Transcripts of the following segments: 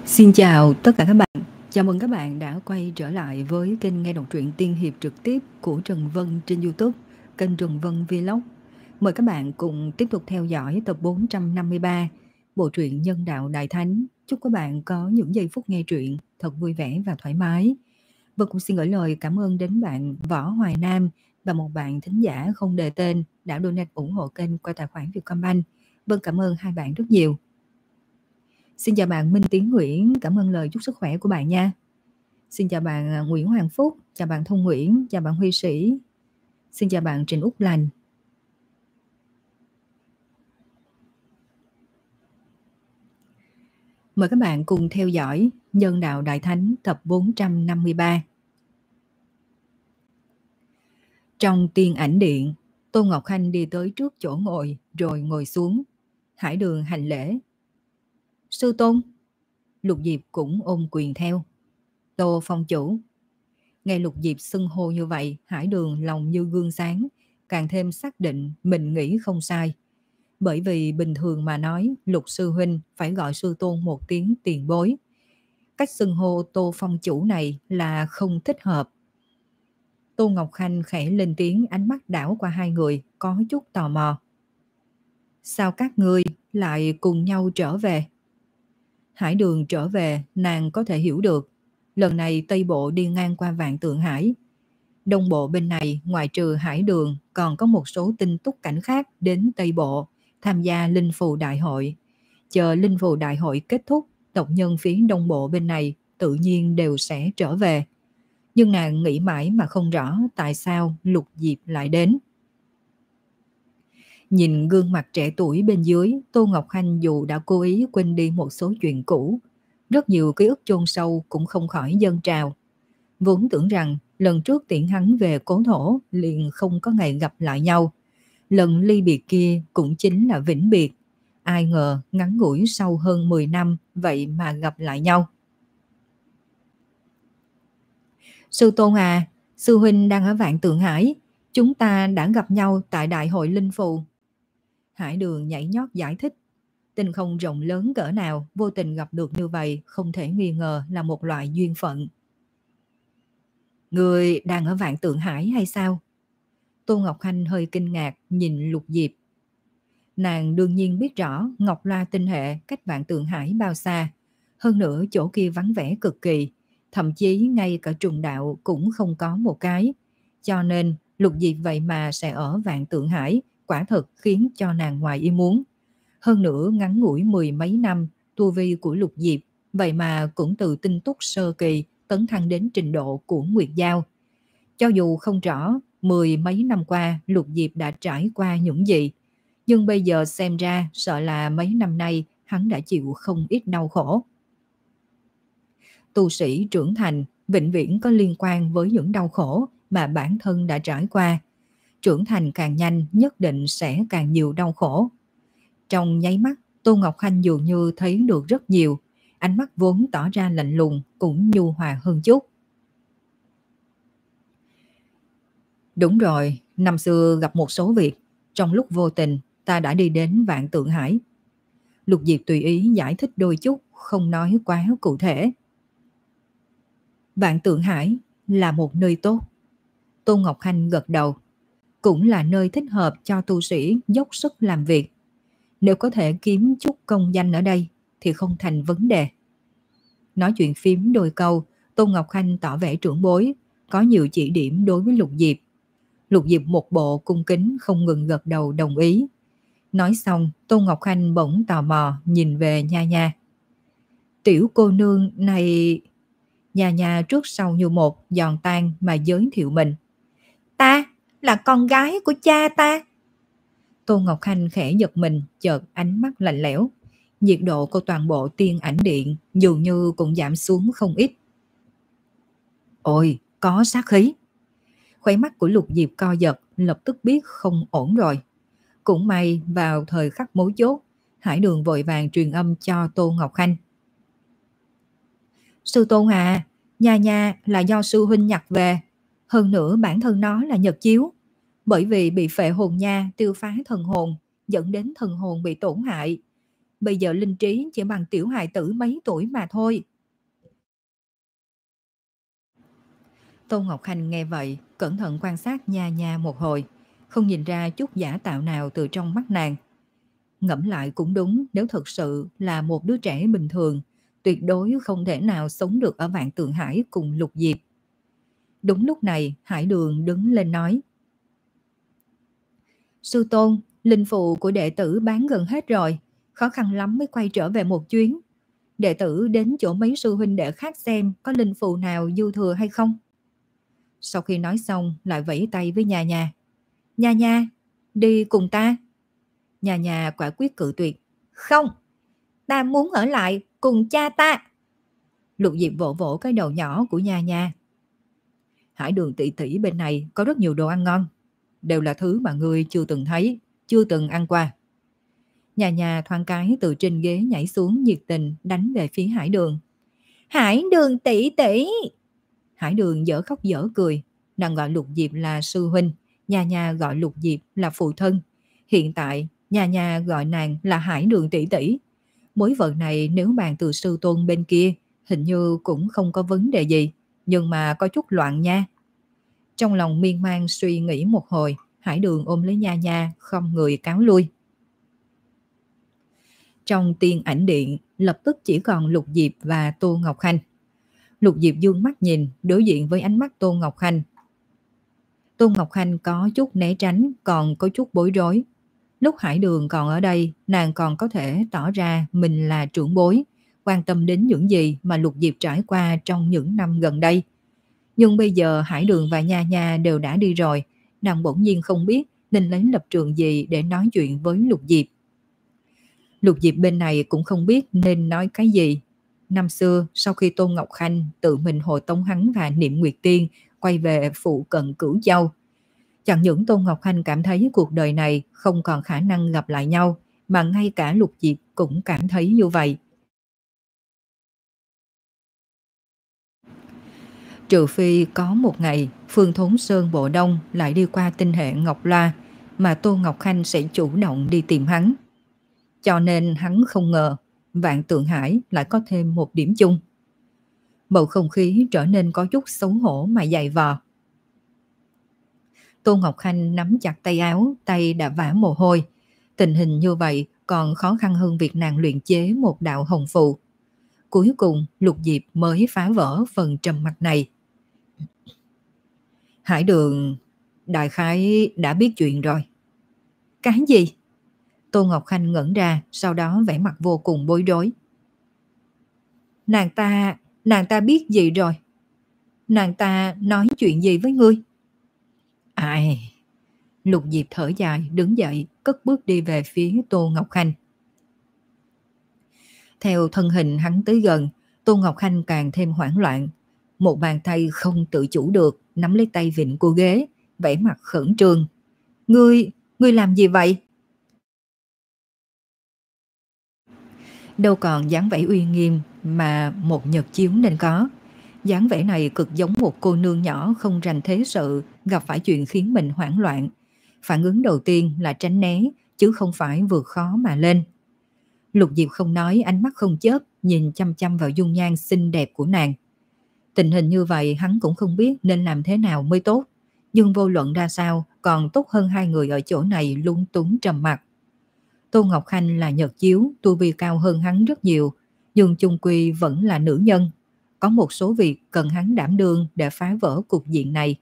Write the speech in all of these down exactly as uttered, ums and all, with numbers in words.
Xin chào tất cả các bạn. Chào mừng các bạn đã quay trở lại với kênh nghe đọc truyện tiên hiệp trực tiếp của Trần Vân trên YouTube, kênh Trần Vân Vlog. Mời các bạn cùng tiếp tục theo dõi tập bốn trăm năm mươi ba, bộ truyện Nhân đạo Đại Thánh. Chúc các bạn có những giây phút nghe truyện thật vui vẻ và thoải mái. Và cũng xin gửi lời cảm ơn đến bạn Võ Hoài Nam và một bạn thính giả không đề tên đã donate ủng hộ kênh qua tài khoản Vietcombank. Vâng, cảm ơn hai bạn rất nhiều. Xin chào bạn Minh Tiến Nguyễn, cảm ơn lời chúc sức khỏe của bạn nha. Xin chào bạn Nguyễn Hoàng Phúc, chào bạn Thông Nguyễn, chào bạn Huy Sĩ. Xin chào bạn Trịnh Úc Lành. Mời các bạn cùng theo dõi Nhân đạo Đại Thánh tập bốn trăm năm mươi ba. Trong tiên ảnh điện, Tô Ngọc Khanh đi tới trước chỗ ngồi rồi ngồi xuống. Hải Đường hành lễ. Sư Tôn. Lục Diệp cũng ôm quyền theo. Tô phong chủ. Nghe Lục Diệp xưng hô như vậy, Hải Đường lòng như gương sáng, càng thêm xác định mình nghĩ không sai. Bởi vì bình thường mà nói, Lục sư huynh phải gọi sư tôn một tiếng tiền bối. Cách xưng hô Tô phong chủ này là không thích hợp. Tô Ngọc Khanh khẽ lên tiếng, ánh mắt đảo qua hai người, có chút tò mò. Sao các ngươi lại cùng nhau trở về? Hải Đường trở về, nàng có thể hiểu được. Lần này Tây Bộ đi ngang qua Vạn Tượng Hải. Đông Bộ bên này, ngoài trừ Hải Đường, còn có một số tinh túc cảnh khác đến Tây Bộ, tham gia Linh Phù Đại hội. Chờ Linh Phù Đại hội kết thúc, tộc nhân phía Đông Bộ bên này tự nhiên đều sẽ trở về. Nhưng nàng nghĩ mãi mà không rõ tại sao Lục Diệp lại đến. Nhìn gương mặt trẻ tuổi bên dưới, Tô Ngọc Khanh dù đã cố ý quên đi một số chuyện cũ, rất nhiều ký ức chôn sâu cũng không khỏi dâng trào. Vốn tưởng rằng lần trước tiễn hắn về Cố Thổ liền không có ngày gặp lại nhau. Lần ly biệt kia cũng chính là vĩnh biệt. Ai ngờ ngắn ngủi sau hơn mười năm vậy mà gặp lại nhau. Sư Tôn à, sư huynh đang ở Vạn Tượng Hải. Chúng ta đã gặp nhau tại Đại hội Linh Phù. Hải Đường nhảy nhót giải thích. Tinh không rộng lớn cỡ nào, vô tình gặp được như vậy không thể nghi ngờ là một loại duyên phận. Người đang ở Vạn Tượng Hải hay sao? Tô Ngọc Khanh hơi kinh ngạc nhìn Lục Diệp. Nàng đương nhiên biết rõ Ngọc Loa tinh hệ cách Vạn Tượng Hải bao xa. Hơn nữa chỗ kia vắng vẻ cực kỳ. Thậm chí ngay cả trùng đạo cũng không có một cái. Cho nên Lục Diệp vậy mà sẽ ở Vạn Tượng Hải, quả thật khiến cho nàng ngoài ý muốn. Hơn nữa ngắn ngủi mười mấy năm, tu vi của Lục Diệp vậy mà cũng từ tinh túc sơ kỳ tấn thăng đến trình độ của Nguyệt Giao. Cho dù không rõ mười mấy năm qua Lục Diệp đã trải qua những gì, nhưng bây giờ xem ra sợ là mấy năm nay hắn đã chịu không ít đau khổ. Tu sĩ trưởng thành vĩnh viễn có liên quan với những đau khổ mà bản thân đã trải qua. Trưởng thành càng nhanh nhất định sẽ càng nhiều đau khổ. Trong nháy mắt, Tô Ngọc Khanh dường như thấy được rất nhiều, ánh mắt vốn tỏ ra lạnh lùng cũng nhu hòa hơn chút. Đúng rồi, năm xưa gặp một số việc, trong lúc vô tình ta đã đi đến Vạn Tượng Hải. Lục Diệp tùy ý giải thích đôi chút, không nói quá cụ thể. Vạn Tượng Hải là một nơi tốt. Tô Ngọc Khanh gật đầu. Cũng là nơi thích hợp cho tu sĩ dốc sức làm việc. Nếu có thể kiếm chút công danh ở đây thì không thành vấn đề. Nói chuyện phím đôi câu, Tô Ngọc Khanh tỏ vẻ trưởng bối, có nhiều chỉ điểm đối với Lục Diệp. Lục Diệp một bộ cung kính không ngừng gật đầu đồng ý. Nói xong, Tô Ngọc Khanh bỗng tò mò nhìn về Nha Nha. Tiểu cô nương này... Nha Nha trước sau như một giòn tan mà giới thiệu mình. Ta là con gái của cha ta. Tô Ngọc Khanh khẽ giật mình, chợt ánh mắt lạnh lẽo. Nhiệt độ của toàn bộ tiên ảnh điện dường như cũng giảm xuống không ít. Ôi, có sát khí. Khóe mắt của Lục Diệp co giật, lập tức biết không ổn rồi. Cũng may vào thời khắc mấu chốt, Hải Đường vội vàng truyền âm cho Tô Ngọc Khanh. Sư Tôn à, Nha Nha là do sư huynh nhặt về. Hơn nữa bản thân nó là nhật chiếu. Bởi vì bị phệ hồn nha tiêu phá thần hồn, dẫn đến thần hồn bị tổn hại. bây giờ linh trí chỉ bằng tiểu hài tử mấy tuổi mà thôi. Tô Ngọc Khanh nghe vậy, cẩn thận quan sát Nha Nha một hồi, không nhìn ra chút giả tạo nào từ trong mắt nàng. Ngẫm lại cũng đúng, nếu thực sự là một đứa trẻ bình thường, tuyệt đối không thể nào sống được ở Vạn Tượng Hải cùng Lục Diệp. Đúng lúc này, Hải Đường đứng lên nói: Sư tôn, linh phù của đệ tử bán gần hết rồi, khó khăn lắm mới quay trở về một chuyến. Đệ tử đến chỗ mấy sư huynh đệ khác xem có linh phù nào dư thừa hay không. Sau khi nói xong, lại vẫy tay với Nha Nha. Nha Nha, đi cùng ta. Nha Nha quả quyết cự tuyệt. Không, ta muốn ở lại cùng cha ta. Lục Diệp vỗ vỗ cái đầu nhỏ của Nha Nha. Hải Đường tỷ tỷ bên này có rất nhiều đồ ăn ngon, đều là thứ mà ngươi chưa từng thấy, chưa từng ăn qua. Nha Nha thoáng cái từ trên ghế nhảy xuống, nhiệt tình đánh về phía Hải Đường. Hải Đường tỷ tỷ. Hải Đường dở khóc dở cười, nàng gọi Lục Diệp là sư huynh, Nha Nha gọi Lục Diệp là phụ thân. Hiện tại Nha Nha gọi nàng là Hải Đường tỷ tỷ. Mối vận này nếu bàn từ sư tôn bên kia, hình như cũng không có vấn đề gì, nhưng mà có chút loạn nha. Trong lòng miên man suy nghĩ một hồi, Hải Đường ôm lấy Nha Nha, không người cáo lui. Trong tiên ảnh điện, lập tức chỉ còn Lục Diệp và Tô Ngọc Khanh. Lục Diệp dương mắt nhìn, đối diện với ánh mắt Tô Ngọc Khanh. Tô Ngọc Khanh có chút né tránh, còn có chút bối rối. Lúc Hải Đường còn ở đây, nàng còn có thể tỏ ra mình là trưởng bối, quan tâm đến những gì mà Lục Diệp trải qua trong những năm gần đây. Nhưng bây giờ Hải Đường và Nha Nha đều đã đi rồi, nàng bỗng nhiên không biết nên lấy lập trường gì để nói chuyện với Lục Diệp. Lục Diệp bên này cũng không biết nên nói cái gì. Năm xưa, sau khi Tôn Ngọc Khanh tự mình hộ tống hắn và Niệm Nguyệt Tiên quay về phụ cận Cửu Châu, chẳng những Tôn Ngọc Khanh cảm thấy cuộc đời này không còn khả năng gặp lại nhau, mà ngay cả Lục Diệp cũng cảm thấy như vậy. Trừ phi có một ngày Phương Thốn Sơn Bộ Đông lại đi qua tinh hệ Ngọc Loa, mà Tôn Ngọc Khanh sẽ chủ động đi tìm hắn. Cho nên hắn không ngờ Vạn Tượng Hải lại có thêm một điểm chung. Bầu không khí trở nên có chút xấu hổ mà dày vò. Tôn Ngọc Khanh nắm chặt tay áo, tay đã vã mồ hôi. Tình hình như vậy còn khó khăn hơn việc nàng luyện chế một đạo hồng phù. Cuối cùng Lục Diệp mới phá vỡ phần trầm mặc này. Hải Đường đại khái đã biết chuyện rồi. Cái gì? Tô Ngọc Khanh ngẩn ra, sau đó vẻ mặt vô cùng bối rối. Nàng ta, nàng ta biết gì rồi? Nàng ta nói chuyện gì với ngươi? Ai? Lục Diệp thở dài, đứng dậy, cất bước đi về phía Tô Ngọc Khanh. Theo thân hình hắn tới gần, Tô Ngọc Khanh càng thêm hoảng loạn. Một bàn tay không tự chủ được nắm lấy tay vịn của ghế, vẻ mặt khẩn trương. Ngươi, ngươi làm gì vậy? Đâu còn dáng vẻ uy nghiêm mà một nhật chiếu nên có. Dáng vẻ này cực giống một cô nương nhỏ không rành thế sự, gặp phải chuyện khiến mình hoảng loạn. Phản ứng đầu tiên là tránh né, chứ không phải vượt khó mà lên. Lục Diệp không nói, ánh mắt không chớp, nhìn chăm chăm vào dung nhan xinh đẹp của nàng. Tình hình như vậy hắn cũng không biết nên làm thế nào mới tốt. Nhưng vô luận ra sao, còn tốt hơn hai người ở chỗ này lúng túng trầm mặc. Tô Ngọc Khanh là nhật chiếu, tu vi cao hơn hắn rất nhiều, nhưng chung quy vẫn là nữ nhân. Có một số việc cần hắn đảm đương để phá vỡ cục diện này.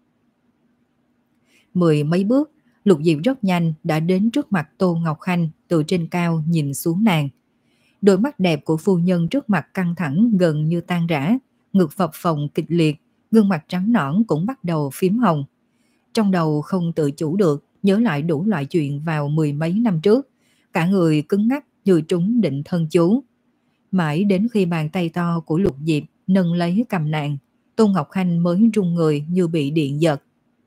Mười mấy bước, Lục Diệp rất nhanh đã đến trước mặt Tô Ngọc Khanh, từ trên cao nhìn xuống nàng. Đôi mắt đẹp của phu nhân trước mặt căng thẳng gần như tan rã, ngực phập phồng kịch liệt, gương mặt trắng nõn cũng bắt đầu phím hồng. Trong đầu không tự chủ được, nhớ lại đủ loại chuyện vào mười mấy năm trước, cả người cứng ngắc như trúng định thân chú. Mãi đến khi bàn tay to của Lục Diệp nâng lấy cầm nàng, Tôn Ngọc Khanh mới run người như bị điện giật.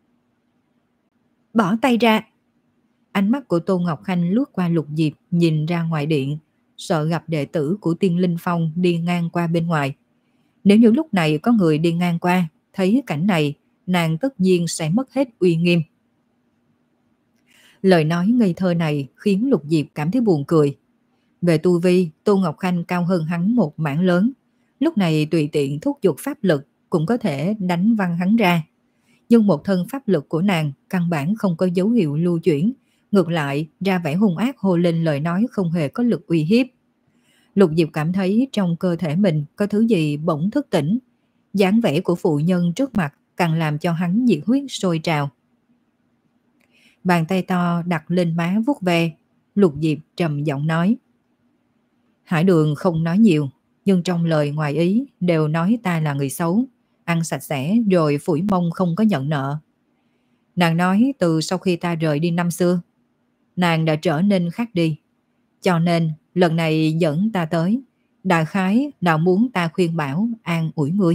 Bỏ tay ra! Ánh mắt của Tôn Ngọc Khanh lướt qua Lục Diệp, nhìn ra ngoài điện, sợ gặp đệ tử của Tiên Linh Phong đi ngang qua bên ngoài. Nếu như lúc này có người đi ngang qua, thấy cảnh này, nàng tất nhiên sẽ mất hết uy nghiêm. Lời nói ngây thơ này khiến Lục Diệp cảm thấy buồn cười. Về tu vi, Tô Ngọc Khanh cao hơn hắn một mảng lớn. Lúc này tùy tiện thúc giục pháp lực cũng có thể đánh văng hắn ra. Nhưng một thân pháp lực của nàng căn bản không có dấu hiệu lưu chuyển, ngược lại ra vẻ hung ác hô lên lời nói không hề có lực uy hiếp. Lục Diệp cảm thấy trong cơ thể mình có thứ gì bỗng thức tỉnh. Dáng vẻ của phụ nhân trước mặt càng làm cho hắn nhiệt huyết sôi trào. Bàn tay to đặt lên má vuốt ve, Lục Diệp trầm giọng nói. Hải Đường không nói nhiều, nhưng trong lời ngoài ý đều nói ta là người xấu, ăn sạch sẽ rồi phủi mông không có nhận nợ. Nàng nói từ sau khi ta rời đi năm xưa, nàng đã trở nên khác đi. Cho nên lần này dẫn ta tới, đại khái nào muốn ta khuyên bảo an ủi ngươi.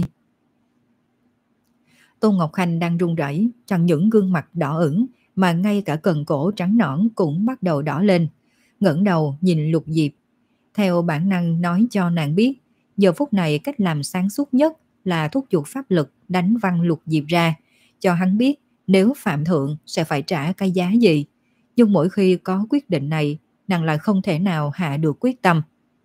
Tôn Ngọc Khanh đang run rẩy, chẳng những gương mặt đỏ ửng mà ngay cả cần cổ trắng nõn cũng bắt đầu đỏ lên, ngẩng đầu nhìn Lục Diệp. Theo bản năng nói cho nàng biết, giờ phút này cách làm sáng suốt nhất là thúc giục pháp lực đánh văng Lục Diệp ra, cho hắn biết nếu phạm thượng sẽ phải trả cái giá gì. Nhưng mỗi khi có quyết định này, nàng lại không thể nào hạ được quyết tâm.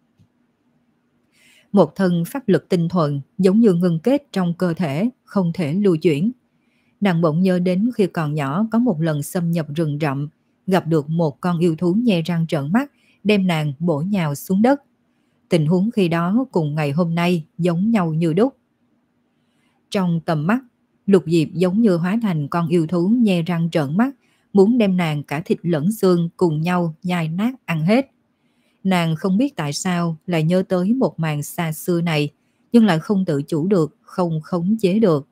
Một thân pháp lực tinh thuần giống như ngưng kết trong cơ thể, không thể lưu chuyển. Nàng bỗng nhớ đến khi còn nhỏ có một lần xâm nhập rừng rậm, gặp được một con yêu thú nhe răng trợn mắt, đem nàng bổ nhào xuống đất. Tình huống khi đó cùng ngày hôm nay giống nhau như đúc. Trong tầm mắt, Lục Diệp giống như hóa thành con yêu thú nhe răng trợn mắt, muốn đem nàng cả thịt lẫn xương cùng nhau nhai nát ăn hết. Nàng không biết tại sao lại nhớ tới một màn xa xưa này, nhưng lại không tự chủ được, không khống chế được.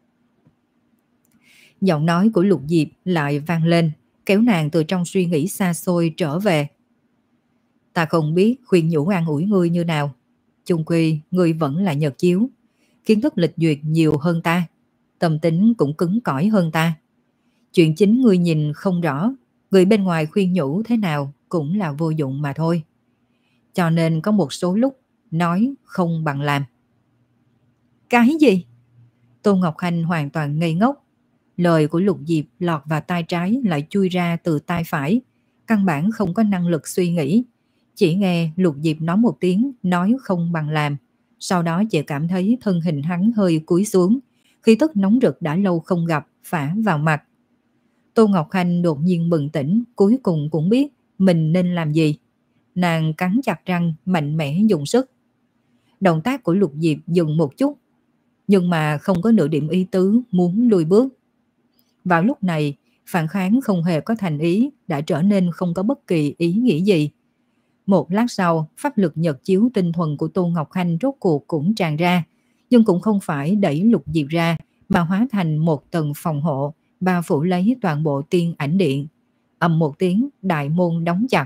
Giọng nói của Lục Diệp lại vang lên, kéo nàng từ trong suy nghĩ xa xôi trở về. Ta không biết khuyên nhủ an ủi ngươi như nào. Chung quy, ngươi vẫn là Nhật Chiếu. Kiến thức lịch duyệt nhiều hơn ta. Tâm tính cũng cứng cỏi hơn ta. Chuyện chính ngươi nhìn không rõ. Người bên ngoài khuyên nhủ thế nào cũng là vô dụng mà thôi. Cho nên có một số lúc nói không bằng làm. Cái gì? Tô Ngọc Khanh hoàn toàn ngây ngốc. Lời của Lục Diệp lọt vào tai trái lại chui ra từ tai phải. Căn bản không có năng lực suy nghĩ. Chỉ nghe Lục Diệp nói một tiếng nói không bằng làm. Sau đó chỉ cảm thấy thân hình hắn hơi cúi xuống. Khí tức nóng rực đã lâu không gặp phả vào mặt. Tô Ngọc Khanh đột nhiên bừng tỉnh, cuối cùng cũng biết mình nên làm gì. Nàng cắn chặt răng mạnh mẽ dùng sức. Động tác của Lục Diệp dừng một chút, nhưng mà không có nửa điểm ý tứ muốn lùi bước. Vào lúc này, phản kháng không hề có thành ý đã trở nên không có bất kỳ ý nghĩa gì. Một lát sau, pháp lực Nhật Chiếu tinh thuần của Tô Ngọc Khanh rốt cuộc cũng tràn ra, nhưng cũng không phải đẩy Lục Diệp ra, mà hóa thành một tầng phòng hộ, bao phủ lấy toàn bộ tiên ảnh điện. Ầm một tiếng, đại môn đóng chặt.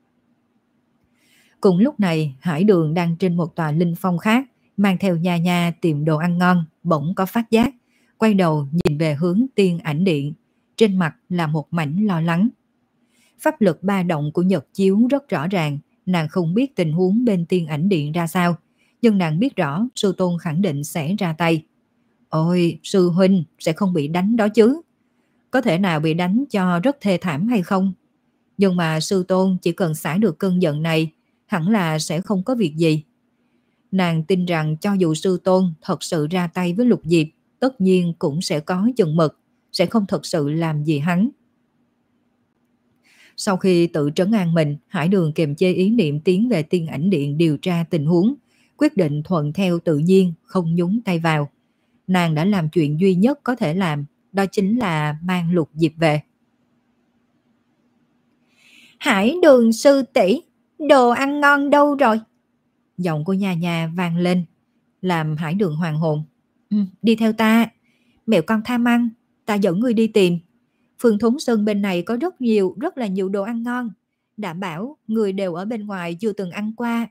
Cùng lúc này, Hải Đường đang trên một tòa linh phong khác, mang theo nha nha tìm đồ ăn ngon, bỗng có phát giác, quay đầu nhìn về hướng tiên ảnh điện, trên mặt là một mảnh lo lắng. Pháp lực ba động của Nhật Chiếu rất rõ ràng, nàng không biết tình huống bên tiên ảnh điện ra sao, nhưng nàng biết rõ sư tôn khẳng định sẽ ra tay. Ôi, sư huynh sẽ không bị đánh đó chứ? Có thể nào bị đánh cho rất thê thảm hay không? Nhưng mà sư tôn chỉ cần xả được cơn giận này, hẳn là sẽ không có việc gì. Nàng tin rằng cho dù sư tôn thật sự ra tay với Lục Diệp, tất nhiên cũng sẽ có chừng mực, sẽ không thật sự làm gì hắn. Sau khi tự trấn an mình, Hải Đường kiềm chế ý niệm tiến về tiên ảnh điện điều tra tình huống, quyết định thuận theo tự nhiên, không nhúng tay vào. Nàng đã làm chuyện duy nhất có thể làm, đó chính là mang Lục Diệp về. Hải Đường sư tỷ, đồ ăn ngon đâu rồi? Giọng của nha nha vang lên, làm Hải Đường hoàng hồn. Ừ, đi theo ta, mẹo con tham ăn, ta dẫn ngươi đi tìm. Phường Thốn Sơn bên này có rất nhiều, rất là nhiều đồ ăn ngon. Đảm bảo người đều ở bên ngoài chưa từng ăn qua.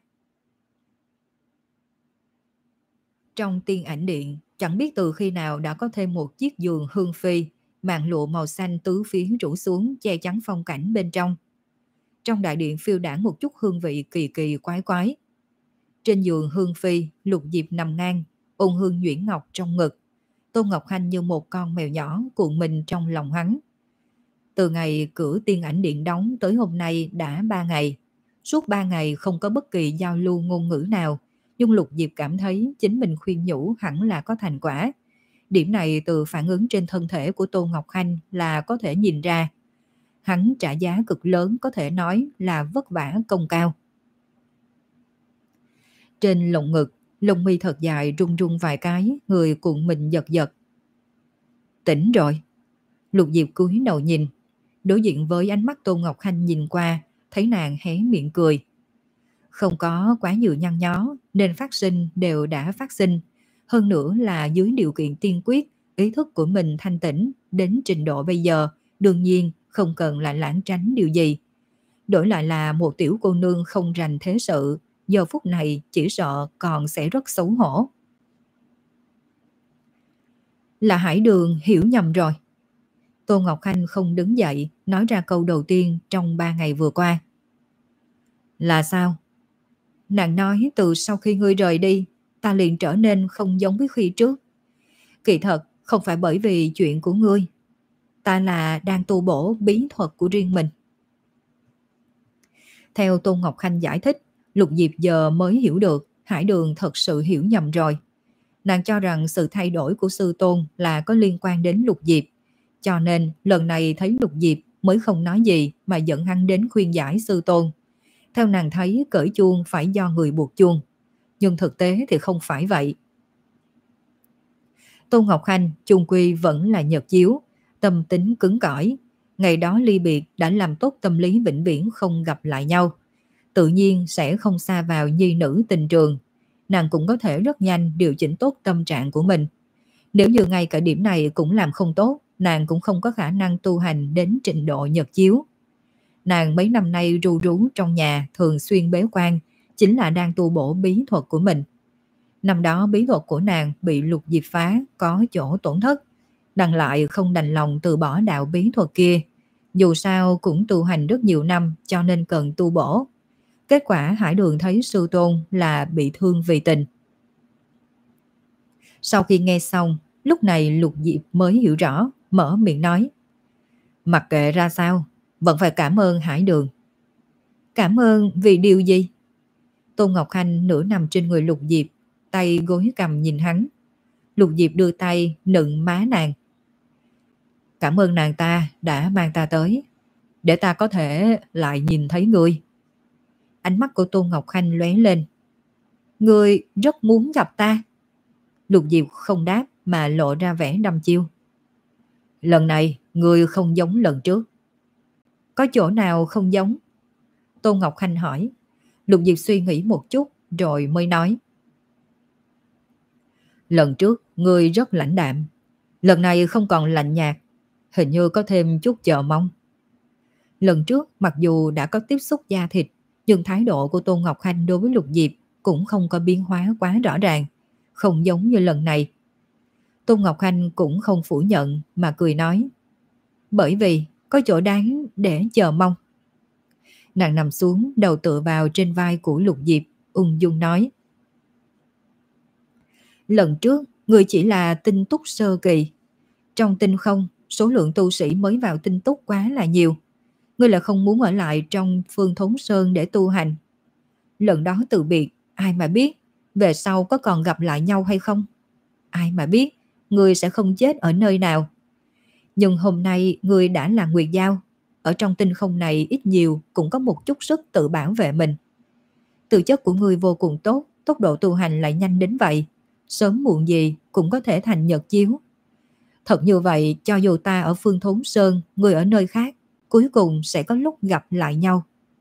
Trong tiên ảnh điện, chẳng biết từ khi nào đã có thêm một chiếc giường hương phi, màn lụa màu xanh tứ phía rủ xuống che chắn phong cảnh bên trong. Trong đại điện phiêu đãng một chút hương vị kỳ kỳ quái quái. Trên giường hương phi, Lục Diệp nằm ngang, ôn hương nhuyễn ngọc trong ngực. Tô Ngọc Khanh như một con mèo nhỏ cuộn mình trong lòng hắn. Từ ngày cửa tiên ảnh điện đóng tới hôm nay đã ba ngày. Suốt ba ngày không có bất kỳ giao lưu ngôn ngữ nào, nhưng Lục Diệp cảm thấy chính mình khuyên nhủ hẳn là có thành quả. Điểm này từ phản ứng trên thân thể của Tô Ngọc Hanh là có thể nhìn ra. Hắn trả giá cực lớn, có thể nói là vất vả công cao. Trên lồng ngực, lông mi thật dài rung rung vài cái, người cuộn mình giật giật. Tỉnh rồi. Lục Diệp cúi đầu nhìn, đối diện với ánh mắt Tô Ngọc Hanh nhìn qua, thấy nàng hé miệng cười. Không có quá nhiều nhăn nhó, nên phát sinh đều đã phát sinh. Hơn nữa là dưới điều kiện tiên quyết, ý thức của mình thanh tĩnh đến trình độ bây giờ, đương nhiên không cần lại lãng tránh điều gì. Đổi lại là một tiểu cô nương không rành thế sự, giờ phút này chỉ sợ còn sẽ rất xấu hổ. Là Hải Đường hiểu nhầm rồi. Tô Ngọc Hanh không đứng dậy, nói ra câu đầu tiên trong ba ngày vừa qua. Là sao? Nàng nói từ sau khi ngươi rời đi, ta liền trở nên không giống với khi trước. Kỳ thật, không phải bởi vì chuyện của ngươi. Ta là đang tu bổ bí thuật của riêng mình. Theo Tô Ngọc Khanh giải thích, Lục Diệp giờ mới hiểu được Hải Đường thật sự hiểu nhầm rồi. Nàng cho rằng sự thay đổi của sư tôn là có liên quan đến Lục Diệp. Cho nên lần này thấy Lục Diệp mới không nói gì mà dẫn hắn đến khuyên giải sư tôn. Theo nàng thấy cởi chuông phải do người buộc chuông. Nhưng thực tế thì không phải vậy. Tô Ngọc Khanh chung quy vẫn là Nhật Chiếu, tâm tính cứng cỏi. Ngày đó ly biệt đã làm tốt tâm lý vĩnh viễn không gặp lại nhau. Tự nhiên sẽ không xa vào nhi nữ tình trường. Nàng cũng có thể rất nhanh điều chỉnh tốt tâm trạng của mình. Nếu như ngay cả điểm này cũng làm không tốt, nàng cũng không có khả năng tu hành đến trình độ Nhật Chiếu. Nàng mấy năm nay ru rú trong nhà thường xuyên bế quan, chính là đang tu bổ bí thuật của mình. Năm đó bí thuật của nàng bị Lục Diệp phá, có chỗ tổn thất. Nàng lại không đành lòng từ bỏ đạo bí thuật kia. Dù sao cũng tu hành rất nhiều năm cho nên cần tu bổ. Kết quả Hải Đường thấy sư tôn là bị thương vì tình. Sau khi nghe xong, lúc này Lục Diệp mới hiểu rõ, mở miệng nói. Mặc kệ ra sao, vẫn phải cảm ơn Hải Đường. Cảm ơn vì điều gì? Tôn Ngọc Khanh nửa nằm trên người Lục Diệp, tay gối cằm nhìn hắn. Lục Diệp đưa tay nựng má nàng. Cảm ơn nàng ta đã mang ta tới, để ta có thể lại nhìn thấy ngươi. Ánh mắt của Tôn Ngọc Khanh lóe lên. Ngươi rất muốn gặp ta. Lục Diệp không đáp mà lộ ra vẻ đăm chiêu. Lần này ngươi không giống lần trước. Có chỗ nào không giống? Tôn Ngọc Khanh hỏi. Lục Diệp suy nghĩ một chút rồi mới nói. Lần trước ngươi rất lãnh đạm, lần này không còn lạnh nhạt, hình như có thêm chút chờ mong. Lần trước mặc dù đã có tiếp xúc da thịt, nhưng thái độ của Tôn Ngọc Khanh đối với Lục Diệp cũng không có biến hóa quá rõ ràng, không giống như lần này. Tôn Ngọc Khanh cũng không phủ nhận mà cười nói. Bởi vì có chỗ đáng để chờ mong. Nàng nằm xuống, đầu tựa vào trên vai của Lục Diệp, ung dung nói. Lần trước, người chỉ là tinh túc sơ kỳ. Trong tinh không, số lượng tu sĩ mới vào tinh túc quá là nhiều. Ngươi là không muốn ở lại trong Phương Thốn Sơn để tu hành. Lần đó từ biệt, ai mà biết, về sau có còn gặp lại nhau hay không? Ai mà biết, ngươi sẽ không chết ở nơi nào. Nhưng hôm nay ngươi đã là Nguyệt Giao. Ở trong tinh không này ít nhiều cũng có một chút sức tự bảo vệ mình. Tư chất của ngươi vô cùng tốt, tốc độ tu hành lại nhanh đến vậy. Sớm muộn gì cũng có thể thành Nhật Chiếu. Thật như vậy, cho dù ta ở Phương Thốn Sơn, ngươi ở nơi khác, cuối cùng sẽ có lúc gặp lại nhau.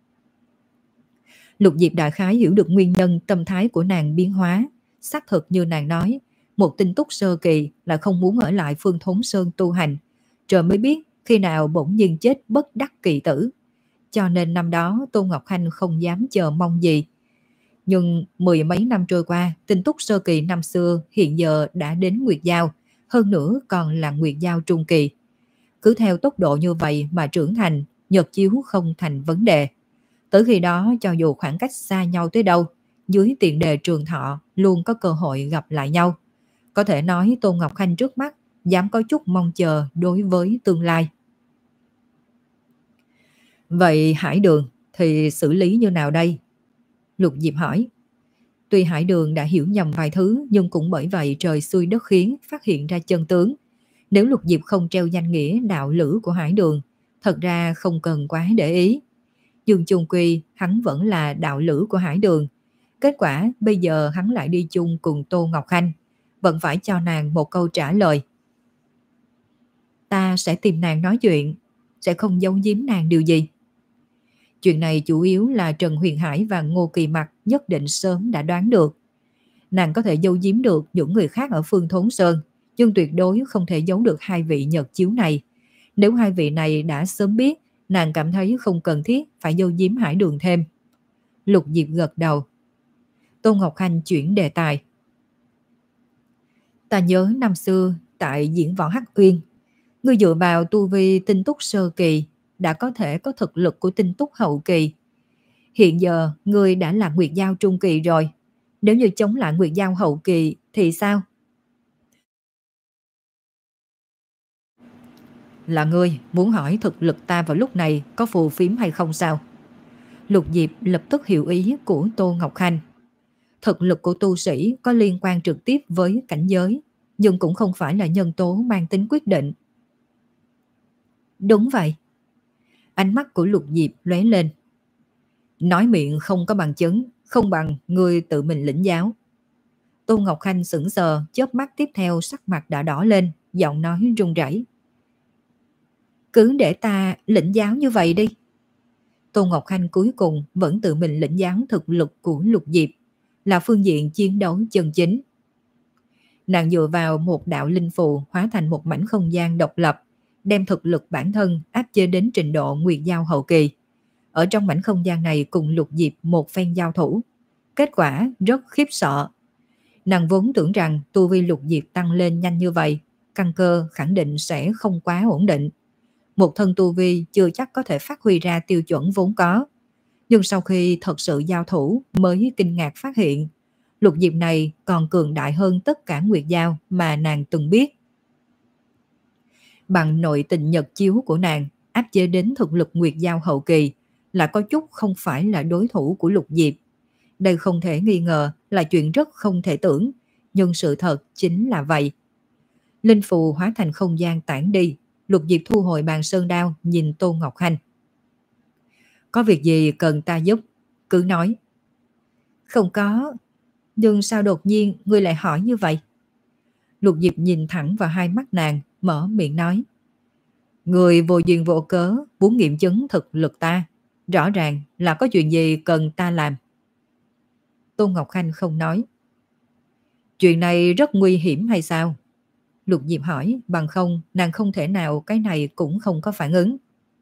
Lục Diệp đại khái hiểu được nguyên nhân tâm thái của nàng biến hóa. Xác thực như nàng nói, một tinh túc sơ kỳ là không muốn ở lại Phương Thốn Sơn tu hành, rồi mới biết khi nào bỗng nhiên chết bất đắc kỳ tử. Cho nên năm đó Tôn Ngọc Khanh không dám chờ mong gì. Nhưng mười mấy năm trôi qua, tinh túc sơ kỳ năm xưa hiện giờ đã đến Nguyệt Giao, hơn nữa còn là Nguyệt Giao trung kỳ. Cứ theo tốc độ như vậy mà trưởng thành, Nhật Chiếu không thành vấn đề. Tới khi đó cho dù khoảng cách xa nhau tới đâu, dưới tiền đề trường thọ luôn có cơ hội gặp lại nhau. Có thể nói Tôn Ngọc Khanh trước mắt dám có chút mong chờ đối với tương lai. Vậy Hải Đường, Thì xử lý như nào đây? Lục Diệp hỏi. Tuy Hải Đường đã hiểu nhầm vài thứ, nhưng cũng bởi vậy trời xui đất khiến phát hiện ra chân tướng. Nếu Lục Diệp không treo danh nghĩa đạo lữ của Hải Đường, thật ra không cần quá để ý. Nhưng chung quy hắn vẫn là đạo lữ của Hải Đường. Kết quả bây giờ hắn lại đi chung cùng Tô Ngọc Khanh, vẫn phải cho nàng một câu trả lời. Ta sẽ tìm nàng nói chuyện, sẽ không giấu giếm nàng điều gì. Chuyện này chủ yếu là Trần Huyền Hải và Ngô Kỳ Mặc nhất định sớm đã đoán được. Nàng có thể giấu giếm được những người khác ở Phương Thốn Sơn, nhưng tuyệt đối không thể giấu được hai vị nhật chiếu này. Nếu hai vị này đã sớm biết, nàng cảm thấy không cần thiết phải giấu giếm Hải Đường thêm. Lục Diệp gật đầu. Tô Ngọc Khanh chuyển đề tài. Ta nhớ năm xưa tại diễn võ Hắc Uyên, ngươi dựa vào tu vi tinh túc sơ kỳ đã có thể có thực lực của tinh túc hậu kỳ. Hiện giờ ngươi đã là Nguyệt Giao trung kỳ rồi, nếu như chống lại Nguyệt Giao hậu kỳ thì sao? Là ngươi muốn hỏi thực lực ta vào lúc này có phù phiếm hay không sao? Lục Diệp lập tức hiểu ý của Tô Ngọc Khanh. Thực lực của tu sĩ có liên quan trực tiếp với cảnh giới, nhưng cũng không phải là nhân tố mang tính quyết định. Đúng vậy. Ánh mắt của Lục Diệp lóe lên. Nói miệng không có bằng chứng, không bằng ngươi tự mình lĩnh giáo. Tô Ngọc Khanh sững sờ, chớp mắt tiếp theo sắc mặt đã đỏ lên, giọng nói run rẩy. Cứ để ta lĩnh giáo như vậy đi. Tô Ngọc Khanh cuối cùng vẫn tự mình lĩnh giáo thực lực của Lục Diệp, là phương diện chiến đấu chân chính. Nàng dựa vào một đạo linh phù hóa thành một mảnh không gian độc lập, đem thực lực bản thân áp chế đến trình độ Nguyệt Giao hậu kỳ. Ở trong mảnh không gian này cùng Lục Diệp một phen giao thủ. Kết quả rất khiếp sợ. Nàng vốn tưởng rằng tu vi Lục Diệp tăng lên nhanh như vậy, căn cơ khẳng định sẽ không quá ổn định. Một thân tu vi chưa chắc có thể phát huy ra tiêu chuẩn vốn có. Nhưng sau khi thật sự giao thủ mới kinh ngạc phát hiện, Lục Diệp này còn cường đại hơn tất cả Nguyệt Giao mà nàng từng biết. Bằng nội tình nhật chiếu của nàng áp chế đến thực lực Nguyệt Giao hậu kỳ là có chút không phải là đối thủ của Lục Diệp. Đây không thể nghi ngờ là chuyện rất không thể tưởng, nhưng sự thật chính là vậy. Linh phù hóa thành không gian tản đi, Lục Diệp thu hồi bàn sơn đao nhìn Tô Ngọc Khanh. Có việc gì cần ta giúp, cứ nói. Không có, nhưng sao đột nhiên ngươi lại hỏi như vậy? Lục Diệp nhìn thẳng vào hai mắt nàng, mở miệng nói. Người vô duyên vô cớ muốn nghiệm chứng thực lực ta, rõ ràng là có chuyện gì cần ta làm. Tô Ngọc Khanh không nói. Chuyện này rất nguy hiểm hay sao? Lục Diệp hỏi, bằng không nàng không thể nào cái này cũng không có phản ứng.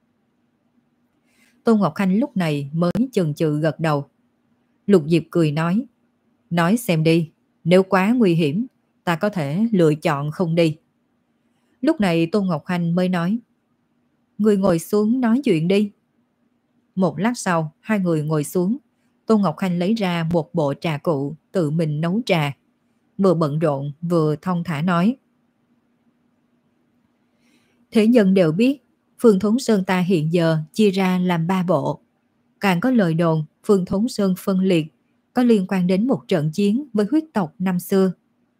Tô Ngọc Khanh lúc này mới chần chừ gật đầu. Lục Diệp cười nói. Nói xem đi, nếu quá nguy hiểm, ta có thể lựa chọn không đi. Lúc này Tô Ngọc Khanh mới nói. Người ngồi xuống nói chuyện đi. Một lát sau, hai người ngồi xuống. Tô Ngọc Khanh lấy ra một bộ trà cụ, tự mình nấu trà. Vừa bận rộn, vừa thong thả nói. Thế nhân đều biết, Phương Thốn Sơn ta hiện giờ chia ra làm ba bộ. Càng có lời đồn Phương Thốn Sơn phân liệt, có liên quan đến một trận chiến với huyết tộc năm xưa.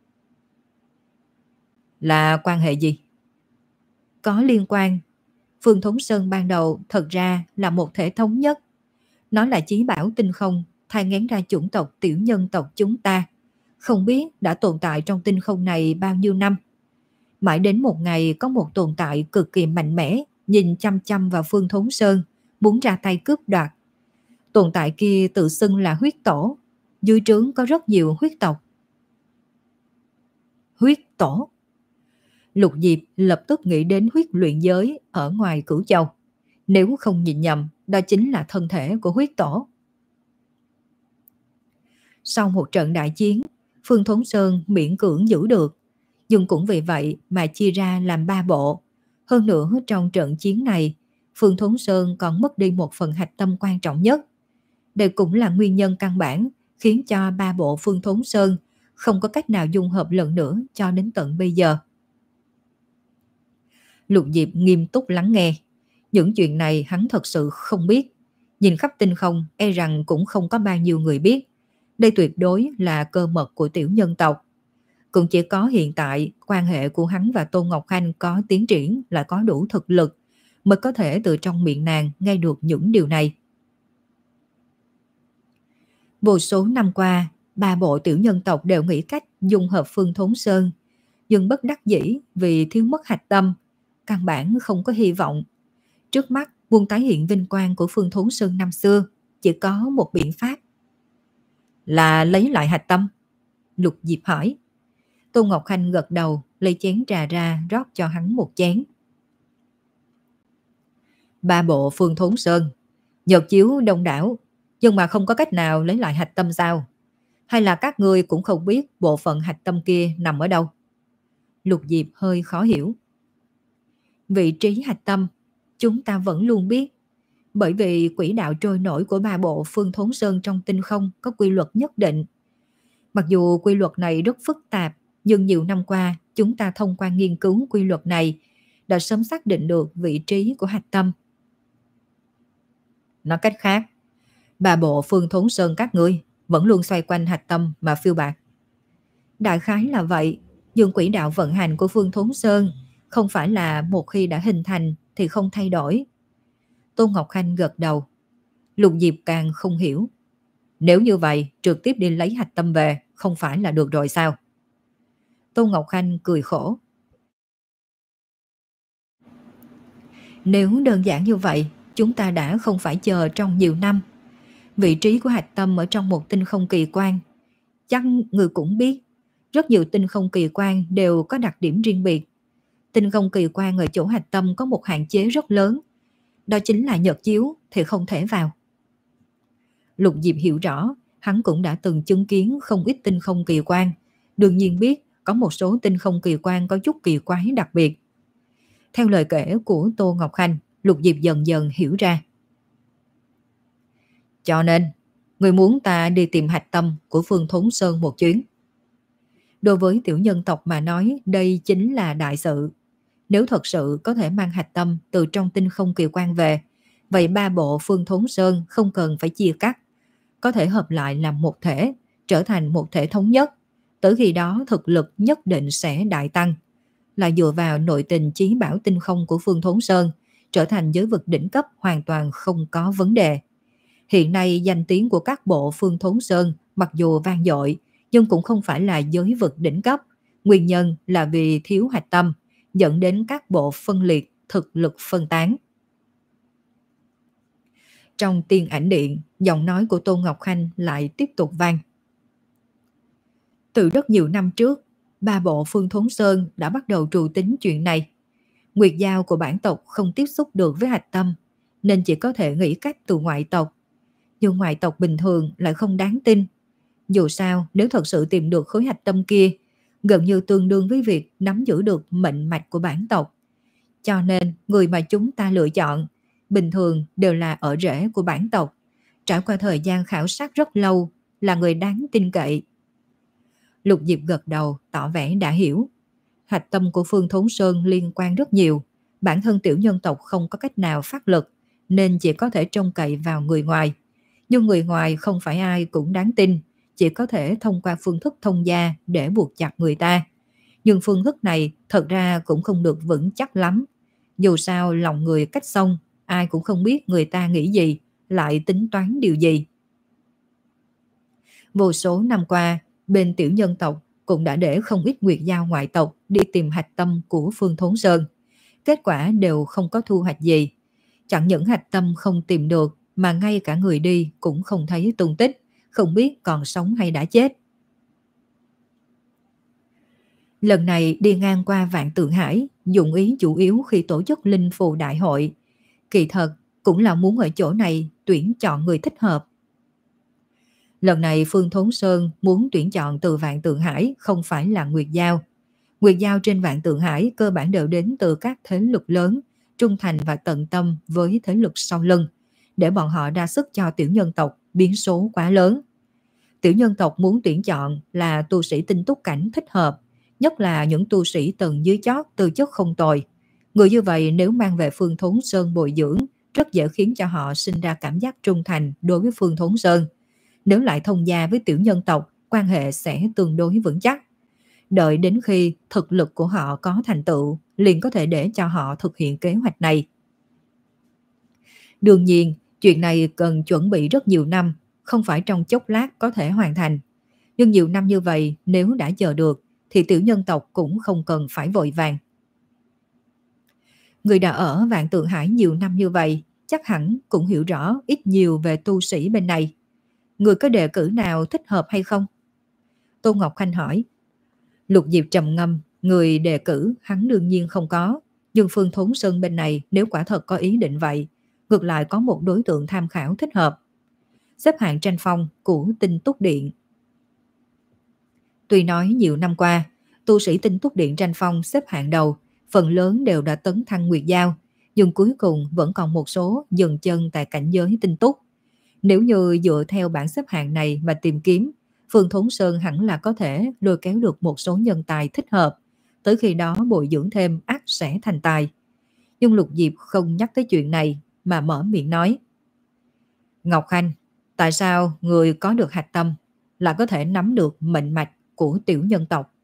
Là quan hệ gì? Có liên quan. Phương Thốn Sơn ban đầu thật ra là một thể thống nhất. Nó là chí bảo tinh không, thai nghén ra chủng tộc tiểu nhân tộc chúng ta. Không biết đã tồn tại trong tinh không này bao nhiêu năm. Mãi đến một ngày có một tồn tại cực kỳ mạnh mẽ, nhìn chăm chăm vào Phương Thốn Sơn, muốn ra tay cướp đoạt. Tồn tại kia tự xưng là huyết tổ, dưới trướng có rất nhiều huyết tộc. Huyết tổ? Lục Diệp lập tức nghĩ đến huyết luyện giới ở ngoài Cửu Châu. Nếu không nhìn nhầm, đó chính là thân thể của huyết tổ. Sau một trận đại chiến, Phương Thốn Sơn miễn cưỡng giữ được, nhưng cũng vì vậy mà chia ra làm ba bộ. Hơn nữa trong trận chiến này, Phương Thốn Sơn còn mất đi một phần hạch tâm quan trọng nhất. Đây cũng là nguyên nhân căn bản khiến cho ba bộ Phương Thốn Sơn không có cách nào dung hợp lần nữa cho đến tận bây giờ. Lục Diệp nghiêm túc lắng nghe. Những chuyện này hắn thật sự không biết. Nhìn khắp tinh không, e rằng cũng không có bao nhiêu người biết. Đây tuyệt đối là cơ mật của tiểu nhân tộc. Cũng chỉ có hiện tại, quan hệ của hắn và Tôn Ngọc Khanh có tiến triển, là có đủ thực lực, mới có thể từ trong miệng nàng nghe được những điều này. Vô số năm qua, ba bộ tiểu nhân tộc đều nghĩ cách dung hợp Phương Thốn Sơn, nhưng bất đắc dĩ vì thiếu mất hạch tâm, căn bản không có hy vọng. Trước mắt, muốn tái hiện vinh quang của Phương Thốn Sơn năm xưa, chỉ có một biện pháp. Là lấy lại hạch tâm? Lục Diệp hỏi. Tôn Ngọc Khanh gật đầu, lấy chén trà ra rót cho hắn một chén. Ba bộ Phương Thốn Sơn, nhật chiếu đông đảo, nhưng mà không có cách nào lấy lại hạch tâm sao? Hay là các ngươi cũng không biết bộ phận hạch tâm kia nằm ở đâu? Lục Diệp hơi khó hiểu. Vị trí hạch tâm, chúng ta vẫn luôn biết. Bởi vì quỹ đạo trôi nổi của ba bộ Phương Thốn Sơn trong tinh không có quy luật nhất định. Mặc dù quy luật này rất phức tạp, nhưng nhiều năm qua chúng ta thông qua nghiên cứu quy luật này đã sớm xác định được vị trí của hạch tâm. Nói cách khác, ba bộ Phương Thốn Sơn các ngươi vẫn luôn xoay quanh hạch tâm mà phiêu bạt. Đại khái là vậy, nhưng quỹ đạo vận hành của Phương Thốn Sơn không phải là một khi đã hình thành thì không thay đổi. Tôn Ngọc Khanh gật đầu. Lục Diệp càng không hiểu. Nếu như vậy, trực tiếp đi lấy hạch tâm về không phải là được rồi sao? Tôn Ngọc Khanh cười khổ. Nếu đơn giản như vậy, chúng ta đã không phải chờ trong nhiều năm. Vị trí của hạch tâm ở trong một tinh không kỳ quan. Chắc người cũng biết, rất nhiều tinh không kỳ quan đều có đặc điểm riêng biệt. Tinh không kỳ quan ở chỗ hạch tâm có một hạn chế rất lớn. Đó chính là nhật chiếu thì không thể vào. Lục Diệp hiểu rõ, hắn cũng đã từng chứng kiến không ít tinh không kỳ quan. Đương nhiên biết có một số tinh không kỳ quan có chút kỳ quái đặc biệt. Theo lời kể của Tô Ngọc Khanh, Lục Diệp dần dần hiểu ra. Cho nên, người muốn ta đi tìm hạch tâm của Phương Thốn Sơn một chuyến. Đối với tiểu nhân tộc mà nói, đây chính là đại sự. Nếu thật sự có thể mang hạch tâm từ trong tinh không kỳ quan về, vậy ba bộ Phương Thốn Sơn không cần phải chia cắt, có thể hợp lại làm một thể, trở thành một thể thống nhất. Tới khi đó thực lực nhất định sẽ đại tăng. Là dựa vào nội tình chí bảo tinh không của Phương Thốn Sơn, trở thành giới vực đỉnh cấp hoàn toàn không có vấn đề. Hiện nay danh tiếng của các bộ Phương Thốn Sơn mặc dù vang dội, nhưng cũng không phải là giới vực đỉnh cấp. Nguyên nhân là vì thiếu hạch tâm, dẫn đến các bộ phân liệt, thực lực phân tán. Trong Tiên Ảnh Điện, giọng nói của Tôn Ngọc Khanh lại tiếp tục vang. Từ rất nhiều năm trước, ba bộ Phương Thốn Sơn đã bắt đầu trù tính chuyện này. Nguyệt Giao của bản tộc không tiếp xúc được với hạch tâm, nên chỉ có thể nghĩ cách từ ngoại tộc. Nhưng ngoại tộc bình thường lại không đáng tin. Dù sao, nếu thật sự tìm được khối hạch tâm kia, gần như tương đương với việc nắm giữ được mệnh mạch của bản tộc. Cho nên, người mà chúng ta lựa chọn, bình thường đều là ở rễ của bản tộc. Trải qua thời gian khảo sát rất lâu, là người đáng tin cậy. Lục Diệp gật đầu, tỏ vẻ đã hiểu. Hạch tâm của Phương Thốn Sơn liên quan rất nhiều. Bản thân tiểu nhân tộc không có cách nào phát lực, nên chỉ có thể trông cậy vào người ngoài. Nhưng người ngoài không phải ai cũng đáng tin, chỉ có thể thông qua phương thức thông gia để buộc chặt người ta. Nhưng phương thức này thật ra cũng không được vững chắc lắm. Dù sao lòng người cách sông, ai cũng không biết người ta nghĩ gì, lại tính toán điều gì. Vô số năm qua, bên tiểu nhân tộc cũng đã để không ít Nguyệt Giao ngoại tộc đi tìm hạch tâm của Phương Thốn Sơn. Kết quả đều không có thu hoạch gì. Chẳng những hạch tâm không tìm được, mà ngay cả người đi cũng không thấy tung tích, không biết còn sống hay đã chết. Lần này đi ngang qua Vạn Tượng Hải, dụng ý chủ yếu khi tổ chức linh phù đại hội. Kỳ thật cũng là muốn ở chỗ này tuyển chọn người thích hợp. Lần này Phương Thốn Sơn muốn tuyển chọn từ Vạn Tượng Hải không phải là Nguyệt Giao. Nguyệt Giao trên Vạn Tượng Hải cơ bản đều đến từ các thế lực lớn, trung thành và tận tâm với thế lực sau lưng, để bọn họ ra sức cho tiểu nhân tộc biến số quá lớn. Tiểu nhân tộc muốn tuyển chọn là tu sĩ tinh túc cảnh thích hợp, nhất là những tu sĩ tầng dưới chót tư chất không tồi. Người như vậy nếu mang về Phương Thốn Sơn bồi dưỡng, rất dễ khiến cho họ sinh ra cảm giác trung thành đối với Phương Thốn Sơn. Nếu lại thông gia với tiểu nhân tộc, quan hệ sẽ tương đối vững chắc. Đợi đến khi thực lực của họ có thành tựu, liền có thể để cho họ thực hiện kế hoạch này. Đương nhiên, chuyện này cần chuẩn bị rất nhiều năm, không phải trong chốc lát có thể hoàn thành. Nhưng nhiều năm như vậy, nếu đã chờ được, thì tiểu nhân tộc cũng không cần phải vội vàng. Người đã ở Vạn Tượng Hải nhiều năm như vậy, chắc hẳn cũng hiểu rõ ít nhiều về tu sĩ bên này. Người có đề cử nào thích hợp hay không? Tôn Ngọc Khanh hỏi. Lục Diệp trầm ngâm, người đề cử hắn đương nhiên không có. Nhưng Phương Thốn Sơn bên này nếu quả thật có ý định vậy, ngược lại có một đối tượng tham khảo thích hợp. Xếp hạng tranh phong của Tinh Túc Điện. Tuy nói nhiều năm qua, tu sĩ Tinh Túc Điện tranh phong xếp hạng đầu, phần lớn đều đã tấn thăng nguyệt giao, nhưng cuối cùng vẫn còn một số dừng chân tại cảnh giới tinh túc. Nếu như dựa theo bảng xếp hạng này mà tìm kiếm, Phương Thốn Sơn hẳn là có thể lôi kéo được một số nhân tài thích hợp, tới khi đó bồi dưỡng thêm ắt sẽ thành tài. Nhưng Lục Diệp không nhắc tới chuyện này mà mở miệng nói. Ngọc Khanh, tại sao người có được hạch tâm là có thể nắm được mệnh mạch của tiểu nhân tộc?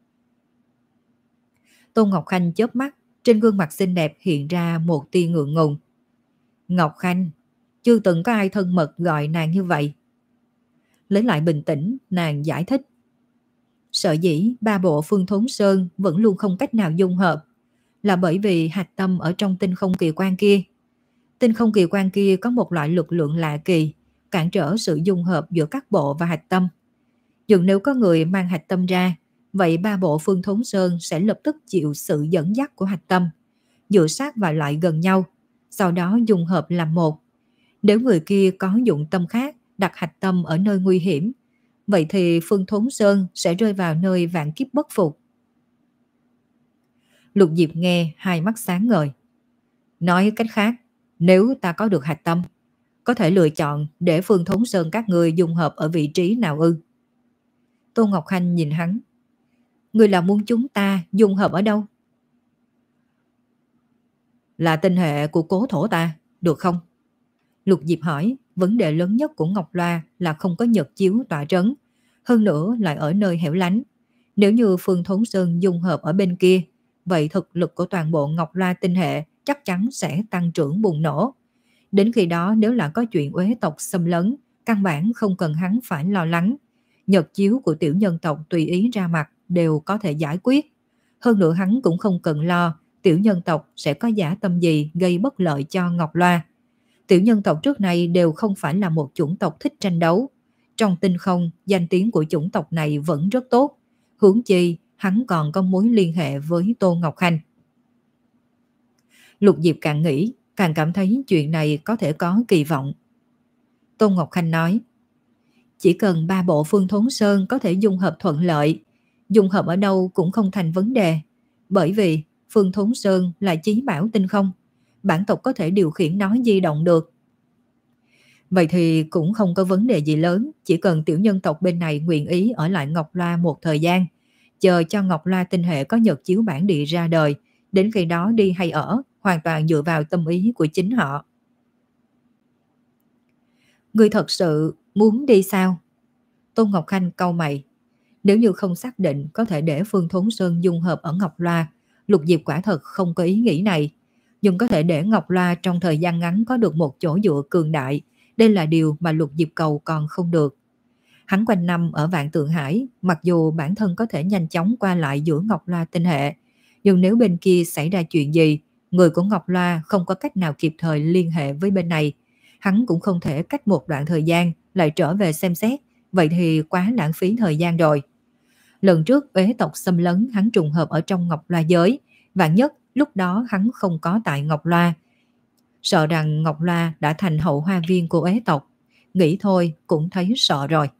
Tôn Ngọc Khanh chớp mắt, trên gương mặt xinh đẹp hiện ra một tia ngượng ngùng. Ngọc Khanh, chưa từng có ai thân mật gọi nàng như vậy. Lấy lại bình tĩnh, nàng giải thích. Sở dĩ ba bộ Phương Thốn Sơn vẫn luôn không cách nào dung hợp, là bởi vì hạch tâm ở trong tinh không kỳ quan kia. Tinh không kỳ quan kia có một loại lực lượng lạ kỳ, cản trở sự dung hợp giữa các bộ và hạch tâm. Nhưng nếu có người mang hạch tâm ra, vậy ba bộ Phương Thốn Sơn sẽ lập tức chịu sự dẫn dắt của hạch tâm, dựa sát và lại gần nhau, sau đó dung hợp làm một. Nếu người kia có dụng tâm khác đặt hạch tâm ở nơi nguy hiểm, vậy thì Phương Thốn Sơn sẽ rơi vào nơi vạn kiếp bất phục. Lục Diệp nghe hai mắt sáng ngời. Nói cách khác, nếu ta có được hạch tâm, có thể lựa chọn để Phương Thốn Sơn các người dung hợp ở vị trí nào ư? Tôn Ngọc Khanh nhìn hắn. Người là muốn chúng ta dung hợp ở đâu? Là tinh hệ của cố thổ ta, được không? Lục Diệp hỏi. Vấn đề lớn nhất của Ngọc Loa là không có nhật chiếu tỏa trấn, hơn nữa lại ở nơi hẻo lánh. Nếu như Phương Thốn Sơn dung hợp ở bên kia, vậy thực lực của toàn bộ Ngọc Loa tinh hệ chắc chắn sẽ tăng trưởng bùng nổ. Đến khi đó nếu là có chuyện uế tộc xâm lấn, căn bản không cần hắn phải lo lắng. Nhật chiếu của tiểu nhân tộc tùy ý ra mặt đều có thể giải quyết. Hơn nữa hắn cũng không cần lo tiểu nhân tộc sẽ có dã tâm gì gây bất lợi cho Ngọc Loa. Tiểu nhân tộc trước này đều không phải là một chủng tộc thích tranh đấu. Trong tinh không, danh tiếng của chủng tộc này vẫn rất tốt. Huống chi, hắn còn có mối liên hệ với Tô Ngọc Khanh. Lục Diệp càng nghĩ, càng cảm thấy chuyện này có thể có kỳ vọng. Tô Ngọc Khanh nói, chỉ cần ba bộ Phương Thốn Sơn có thể dung hợp thuận lợi, dung hợp ở đâu cũng không thành vấn đề. Bởi vì Phương Thốn Sơn là chí bảo tinh không, bản tộc có thể điều khiển nó di động được. Vậy thì cũng không có vấn đề gì lớn, chỉ cần tiểu nhân tộc bên này nguyện ý ở lại Ngọc Loa một thời gian, chờ cho Ngọc Loa tinh hệ có nhật chiếu bản địa ra đời, đến khi đó đi hay ở, hoàn toàn dựa vào tâm ý của chính họ. Người thật sự muốn đi sao? Tôn Ngọc Khanh cau mày. Nếu như không xác định có thể để Phương Thốn Sơn dung hợp ở Ngọc Loa, Lục Diệp quả thật không có ý nghĩ này. Nhưng có thể để Ngọc Loa trong thời gian ngắn có được một chỗ dựa cường đại, đây là điều mà Lục Diệp cầu còn không được. Hắn quanh năm ở Vạn Tượng Hải, mặc dù bản thân có thể nhanh chóng qua lại giữa Ngọc Loa tinh hệ, nhưng nếu bên kia xảy ra chuyện gì, người của Ngọc Loa không có cách nào kịp thời liên hệ với bên này, hắn cũng không thể cách một đoạn thời gian lại trở về xem xét, vậy thì quá lãng phí thời gian rồi. Lần trước uế tộc xâm lấn hắn trùng hợp ở trong Ngọc Loa giới, vạn nhất lúc đó hắn không có tại Ngọc Loa, sợ rằng Ngọc Loa đã thành hậu hoa viên của uế tộc, nghĩ thôi cũng thấy sợ rồi.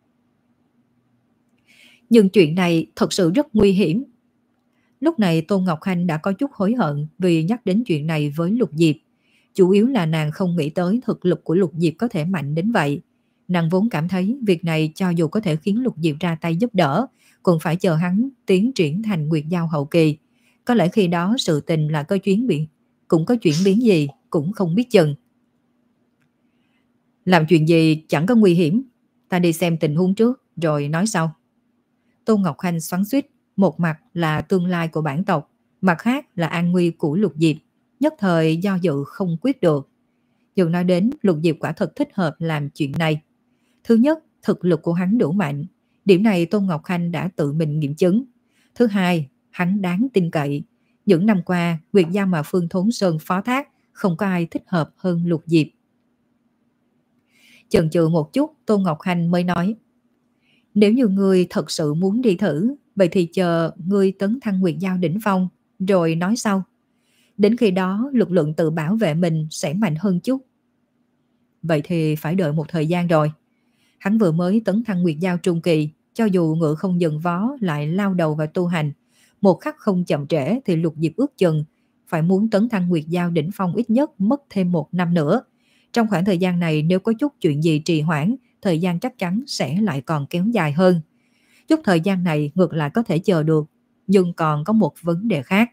Nhưng chuyện này thật sự rất nguy hiểm. Lúc này Tôn Ngọc Khanh đã có chút hối hận vì nhắc đến chuyện này với Lục Diệp. Chủ yếu là nàng không nghĩ tới thực lực của Lục Diệp có thể mạnh đến vậy. Nàng vốn cảm thấy việc này cho dù có thể khiến Lục Diệp ra tay giúp đỡ, cũng phải chờ hắn tiến triển thành nguyệt giao hậu kỳ. Có lẽ khi đó sự tình là có chuyến biến, cũng có chuyển biến gì cũng không biết chừng. Làm chuyện gì chẳng có nguy hiểm, ta đi xem tình huống trước rồi nói sau. Tô Ngọc Khanh xoắn xuýt, một mặt là tương lai của bản tộc, mặt khác là an nguy của Lục Diệp, nhất thời do dự không quyết được. Nhưng nói đến Lục Diệp quả thật thích hợp làm chuyện này. Thứ nhất, thực lực của hắn đủ mạnh, điểm này Tôn Ngọc Khanh đã tự mình nghiệm chứng. Thứ hai, hắn đáng tin cậy. Những năm qua, Nguyệt Giao mà Phương Thốn Sơn phó thác, không có ai thích hợp hơn Lục Diệp. Chần chừ một chút, Tôn Ngọc Khanh mới nói: nếu như ngươi thật sự muốn đi thử, vậy thì chờ ngươi tấn thăng Nguyệt Giao đỉnh phong, rồi nói sau. Đến khi đó, lực lượng tự bảo vệ mình sẽ mạnh hơn chút. Vậy thì phải đợi một thời gian rồi. Hắn vừa mới tấn thăng Nguyệt Giao trung kỳ, cho dù ngựa không dừng vó lại lao đầu vào tu hành. Một khắc không chậm trễ thì Lục Diệp ước chừng phải muốn tấn thăng Nguyệt Giao đỉnh phong ít nhất mất thêm một năm nữa. Trong khoảng thời gian này nếu có chút chuyện gì trì hoãn, thời gian chắc chắn sẽ lại còn kéo dài hơn. Chút thời gian này ngược lại có thể chờ được, nhưng còn có một vấn đề khác.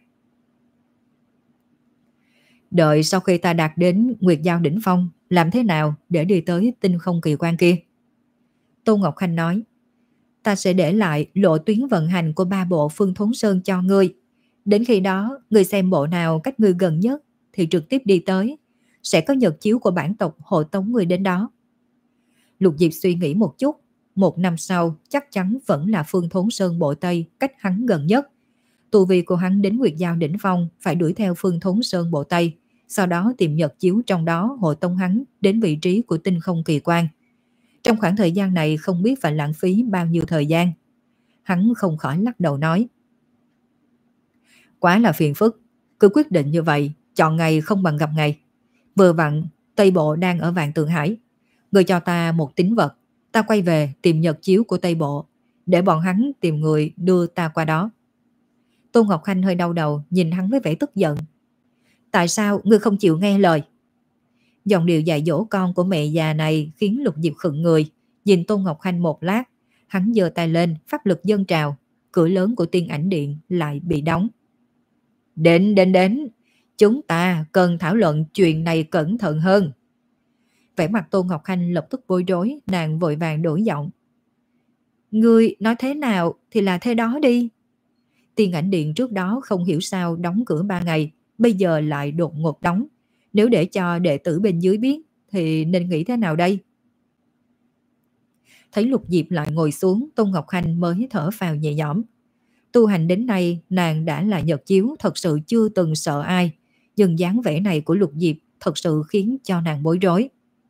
Đợi sau khi ta đạt đến Nguyệt Giao đỉnh phong, làm thế nào để đi tới tinh không kỳ quan kia? Tô Ngọc Khanh nói: ta sẽ để lại lộ tuyến vận hành của ba bộ Phương Thốn Sơn cho ngươi. Đến khi đó, ngươi xem bộ nào cách ngươi gần nhất thì trực tiếp đi tới. Sẽ có nhật chiếu của bản tộc hộ tống ngươi đến đó. Lục Diệp suy nghĩ một chút. Một năm sau chắc chắn vẫn là Phương Thốn Sơn bộ Tây cách hắn gần nhất. Tu vi của hắn đến Nguyệt Giao đỉnh phong phải đuổi theo Phương Thốn Sơn bộ Tây, sau đó tìm nhật chiếu trong đó hộ tống hắn đến vị trí của tinh không kỳ quan. Trong khoảng thời gian này không biết phải lãng phí bao nhiêu thời gian. Hắn không khỏi lắc đầu nói: quá là phiền phức, cứ quyết định như vậy, chọn ngày không bằng gặp ngày. Vừa vặn Tây Bộ đang ở Vạn Tượng Hải, người cho ta một tín vật, ta quay về tìm nhật chiếu của Tây Bộ, để bọn hắn tìm người đưa ta qua đó. Tô Ngọc Khanh hơi đau đầu nhìn hắn với vẻ tức giận. Tại sao ngươi không chịu nghe lời? Giọng điệu dạy dỗ con của mẹ già này khiến Lục Diệp khựng người, nhìn Tô Ngọc Khanh một lát, hắn giơ tay lên, pháp lực dâng trào, cửa lớn của Tiên Ảnh Điện lại bị đóng. Đến đến đến, chúng ta cần thảo luận chuyện này cẩn thận hơn. Vẻ mặt Tô Ngọc Khanh lập tức bối rối, nàng vội vàng đổi giọng. Ngươi nói thế nào thì là thế đó đi. Tiên Ảnh Điện trước đó không hiểu sao đóng cửa ba ngày, bây giờ lại đột ngột đóng. Nếu để cho đệ tử bên dưới biết thì nên nghĩ thế nào đây? Thấy Lục Diệp lại ngồi xuống, Tôn Ngọc Khanh mới thở phào nhẹ nhõm. Tu hành đến nay nàng đã là nhật chiếu, thật sự chưa từng sợ ai, nhưng dáng vẻ này của Lục Diệp thật sự khiến cho nàng bối rối.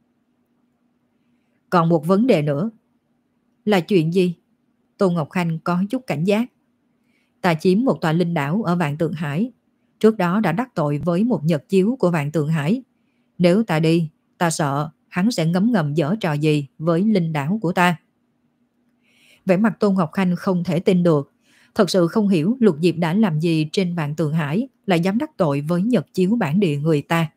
Còn một vấn đề nữa. Là chuyện gì? Tôn Ngọc Khanh có chút cảnh giác. Ta chiếm một tòa linh đảo ở Vạn Tượng Hải, trước đó đã đắc tội với một nhật chiếu của Vạn Tượng Hải. Nếu ta đi, ta sợ hắn sẽ ngấm ngầm giở trò gì với linh đảo của ta. Vẻ mặt Tôn Ngọc Khanh không thể tin được, thật sự không hiểu Lục Diệp đã làm gì trên Vạn Tượng Hải lại dám đắc tội với nhật chiếu bản địa người ta.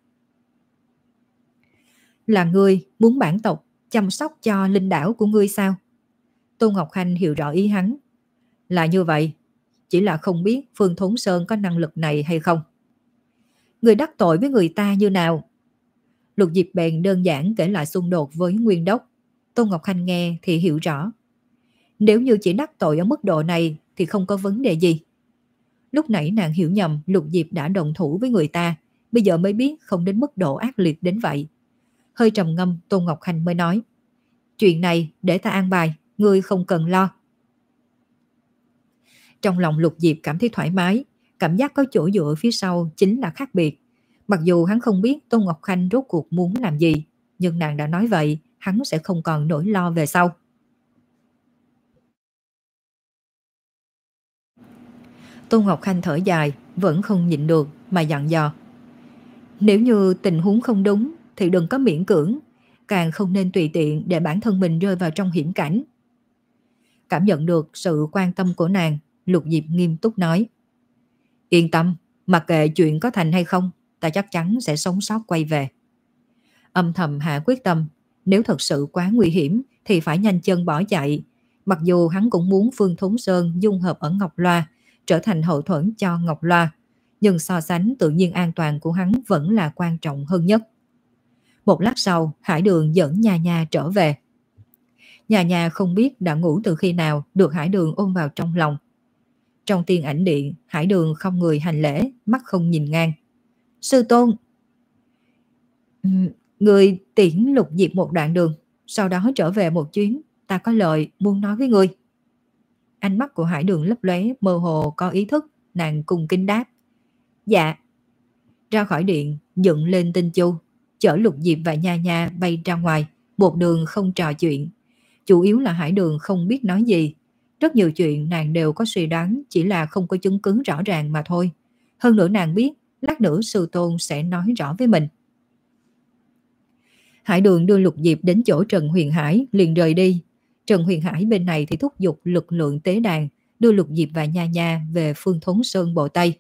Là ngươi muốn bản tộc chăm sóc cho linh đảo của ngươi sao? Tôn Ngọc Khanh hiểu rõ ý hắn. Là như vậy, chỉ là không biết Phương Thốn Sơn có năng lực này hay không. Người đắc tội với người ta như nào? Lục Diệp bèn đơn giản kể lại xung đột với Nguyên Đốc. Tôn Ngọc Khanh nghe thì hiểu rõ. Nếu như chỉ đắc tội ở mức độ này thì không có vấn đề gì. Lúc nãy nàng hiểu nhầm Lục Diệp đã đồng thủ với người ta, bây giờ mới biết không đến mức độ ác liệt đến vậy. Hơi trầm ngâm, Tôn Ngọc Khanh mới nói: chuyện này để ta an bài, ngươi không cần lo. Trong lòng Lục Diệp cảm thấy thoải mái, cảm giác có chỗ dựa phía sau chính là khác biệt. Mặc dù hắn không biết Tôn Ngọc Khanh rốt cuộc muốn làm gì, nhưng nàng đã nói vậy, hắn sẽ không còn nỗi lo về sau. Tôn Ngọc Khanh thở dài, vẫn không nhịn được mà dặn dò. Nếu như tình huống không đúng thì đừng có miễn cưỡng, càng không nên tùy tiện để bản thân mình rơi vào trong hiểm cảnh. Cảm nhận được sự quan tâm của nàng, Lục Diệp nghiêm túc nói: yên tâm, mặc kệ chuyện có thành hay không, ta chắc chắn sẽ sống sót quay về. Âm thầm hạ quyết tâm, nếu thật sự quá nguy hiểm thì phải nhanh chân bỏ chạy. Mặc dù hắn cũng muốn Phương Thốn Sơn dung hợp ở Ngọc Loa, trở thành hậu thuẫn cho Ngọc Loa, nhưng so sánh tự nhiên an toàn của hắn vẫn là quan trọng hơn nhất. Một lát sau, Hải Đường dẫn Nha Nha trở về. Nha Nha không biết đã ngủ từ khi nào, được Hải Đường ôm vào trong lòng. Trong tiên ảnh điện, Hải Đường không người hành lễ, mắt không nhìn ngang. Sư tôn! Người tiễn Lục Diệp một đoạn đường, sau đó trở về một chuyến, ta có lời muốn nói với người. Ánh mắt của Hải Đường lấp lóe, mơ hồ có ý thức, nàng cung kính đáp. Dạ. Ra khỏi điện, dựng lên tinh chu, chở Lục Diệp và Nha Nha bay ra ngoài, một đường không trò chuyện. Chủ yếu là Hải Đường không biết nói gì. Rất nhiều chuyện nàng đều có suy đoán, chỉ là không có chứng cứ rõ ràng mà thôi. Hơn nữa nàng biết, lát nữa sư tôn sẽ nói rõ với mình. Hải Đường đưa Lục Diệp đến chỗ Trần Huyền Hải, liền rời đi. Trần Huyền Hải bên này thì thúc giục lực lượng tế đàn, đưa Lục Diệp và Nha Nha về Phương Thốn Sơn Bộ Tây.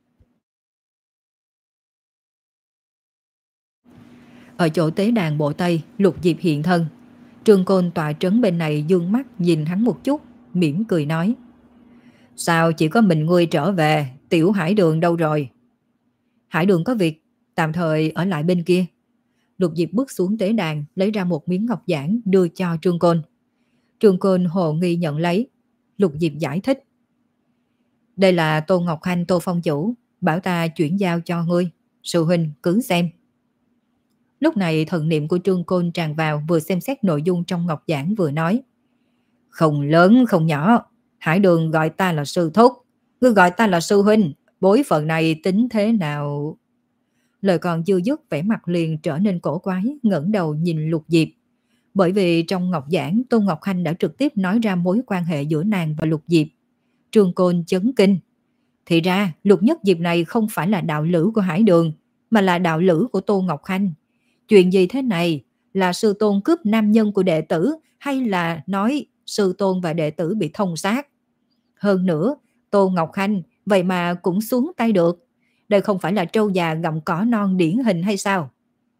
Ở chỗ tế đàn Bộ Tây, Lục Diệp hiện thân. Trương Côn tọa trấn bên này dương mắt nhìn hắn một chút, mỉm cười nói. Sao chỉ có mình ngươi trở về, tiểu Hải Đường đâu rồi? Hải Đường có việc, tạm thời ở lại bên kia. Lục Diệp bước xuống tế đàn, lấy ra một miếng ngọc giản đưa cho Trương Côn. Trương Côn hồ nghi nhận lấy. Lục Diệp giải thích. Đây là Tô Ngọc Khanh Tô Phong chủ, bảo ta chuyển giao cho ngươi. Sư huynh cứ xem. Lúc này thần niệm của Trương Côn tràn vào, vừa xem xét nội dung trong ngọc giản vừa nói. Không lớn không nhỏ, Hải Đường gọi ta là sư thúc, ngươi gọi ta là sư huynh, bối phận này tính thế nào? Lời còn chưa dứt, vẻ mặt liền trở nên cổ quái, ngẩng đầu nhìn Lục Diệp. Bởi vì trong ngọc giản, Tô Ngọc Khanh đã trực tiếp nói ra mối quan hệ giữa nàng và Lục Diệp. Trương Côn chấn kinh. Thì ra, Lục Nhất Diệp này không phải là đạo lữ của Hải Đường, mà là đạo lữ của Tô Ngọc Khanh. Chuyện gì thế này? Là sư tôn cướp nam nhân của đệ tử, hay là nói sư tôn và đệ tử bị thông sát? Hơn nữa, Tô Ngọc Khanh vậy mà cũng xuống tay được. Đây không phải là trâu già gặm cỏ non điển hình hay sao?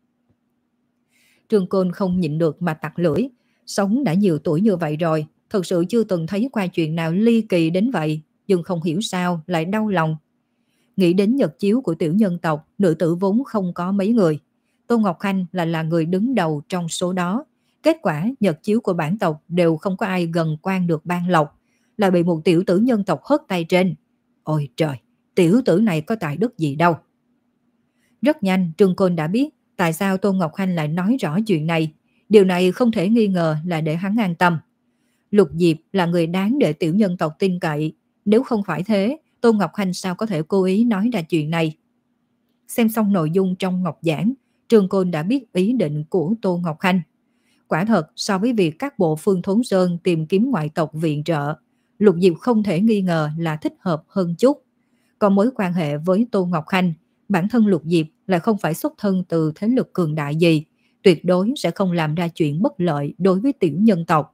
Trương Côn không nhịn được mà tặc lưỡi. Sống đã nhiều tuổi như vậy rồi, thật sự chưa từng thấy qua chuyện nào ly kỳ đến vậy, nhưng không hiểu sao lại đau lòng. Nghĩ đến nhật chiếu của tiểu nhân tộc, nữ tử vốn không có mấy người. Tô Ngọc Khanh là là người đứng đầu trong số đó. Kết quả nhật chiếu của bản tộc đều không có ai gần quan được ban lộc, là bị một tiểu tử nhân tộc hất tay trên. Ôi trời, tiểu tử này có tài đức gì đâu. Rất nhanh Trương Côn đã biết tại sao Tô Ngọc Khanh lại nói rõ chuyện này. Điều này không thể nghi ngờ là để hắn an tâm. Lục Diệp là người đáng để tiểu nhân tộc tin cậy. Nếu không phải thế, Tô Ngọc Khanh sao có thể cố ý nói ra chuyện này? Xem xong nội dung trong ngọc giản, Trương Côn đã biết ý định của Tô Ngọc Khanh. Quả thật, so với việc các bộ Phương Thốn Sơn tìm kiếm ngoại tộc viện trợ, Lục Diệp không thể nghi ngờ là thích hợp hơn chút. Còn mối quan hệ với Tô Ngọc Khanh, bản thân Lục Diệp lại không phải xuất thân từ thế lực cường đại gì, tuyệt đối sẽ không làm ra chuyện bất lợi đối với tiểu nhân tộc.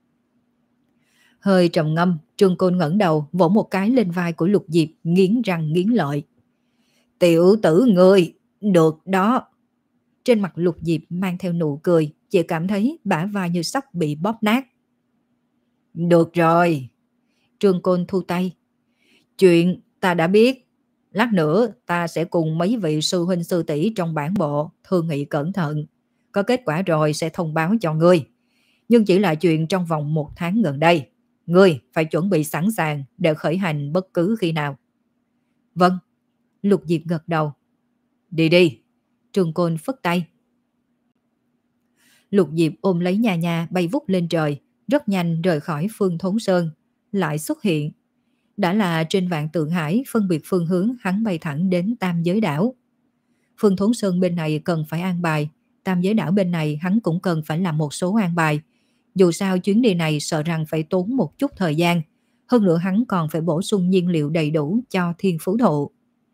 Hơi trầm ngâm, Trương Côn ngẩng đầu vỗ một cái lên vai của Lục Diệp, nghiến răng nghiến lợi. Tiểu tử ngươi, được đó. Trên mặt Lục Diệp mang theo nụ cười, chỉ cảm thấy bả vai như sắp bị bóp nát. Được rồi. Trương Côn thu tay. Chuyện ta đã biết. Lát nữa ta sẽ cùng mấy vị sư huynh sư tỷ trong bản bộ thương nghị cẩn thận. Có kết quả rồi sẽ thông báo cho ngươi. Nhưng chỉ là chuyện trong vòng một tháng gần đây. Ngươi phải chuẩn bị sẵn sàng để khởi hành bất cứ khi nào. Vâng. Lục Diệp gật đầu. Đi đi. Trương Côn phất tay. Lục Diệp ôm lấy Nha Nha bay vút lên trời, rất nhanh rời khỏi Phương Thốn Sơn, lại xuất hiện. Đã là trên Vạn Tượng Hải, phân biệt phương hướng, hắn bay thẳng đến Tam Giới Đảo. Phương Thốn Sơn bên này cần phải an bài, Tam Giới Đảo bên này hắn cũng cần phải làm một số an bài. Dù sao chuyến đi này sợ rằng phải tốn một chút thời gian, hơn nữa hắn còn phải bổ sung nhiên liệu đầy đủ cho Thiên Phú Thụ.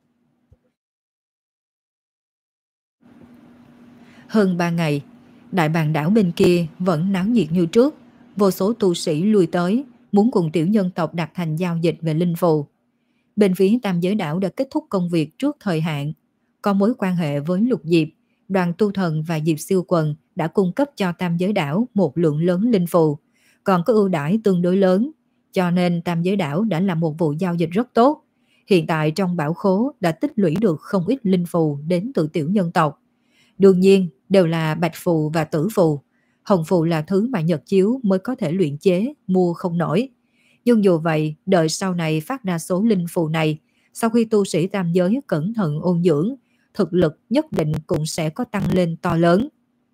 Hơn ba ngày, Đại Bàng Đảo bên kia vẫn náo nhiệt như trước, vô số tu sĩ lui tới, muốn cùng tiểu nhân tộc đặt thành giao dịch về linh phù. Bên phía Tam Giới Đảo đã kết thúc công việc trước thời hạn, có mối quan hệ với Lục Diệp, Đoàn Tu Thần và Diệp Siêu Quần đã cung cấp cho Tam Giới Đảo một lượng lớn linh phù, còn có ưu đãi tương đối lớn, cho nên Tam Giới Đảo đã làm một vụ giao dịch rất tốt. Hiện tại trong bảo khố đã tích lũy được không ít linh phù đến từ tiểu nhân tộc. Đương nhiên, đều là bạch phù và tử phù. Hồng phù là thứ mà Nhật chiếu mới có thể luyện chế, mua không nổi. Nhưng dù vậy, đợi sau này phát ra số linh phù này, sau khi tu sĩ tam giới cẩn thận ôn dưỡng, thực lực nhất định cũng sẽ có tăng lên to lớn.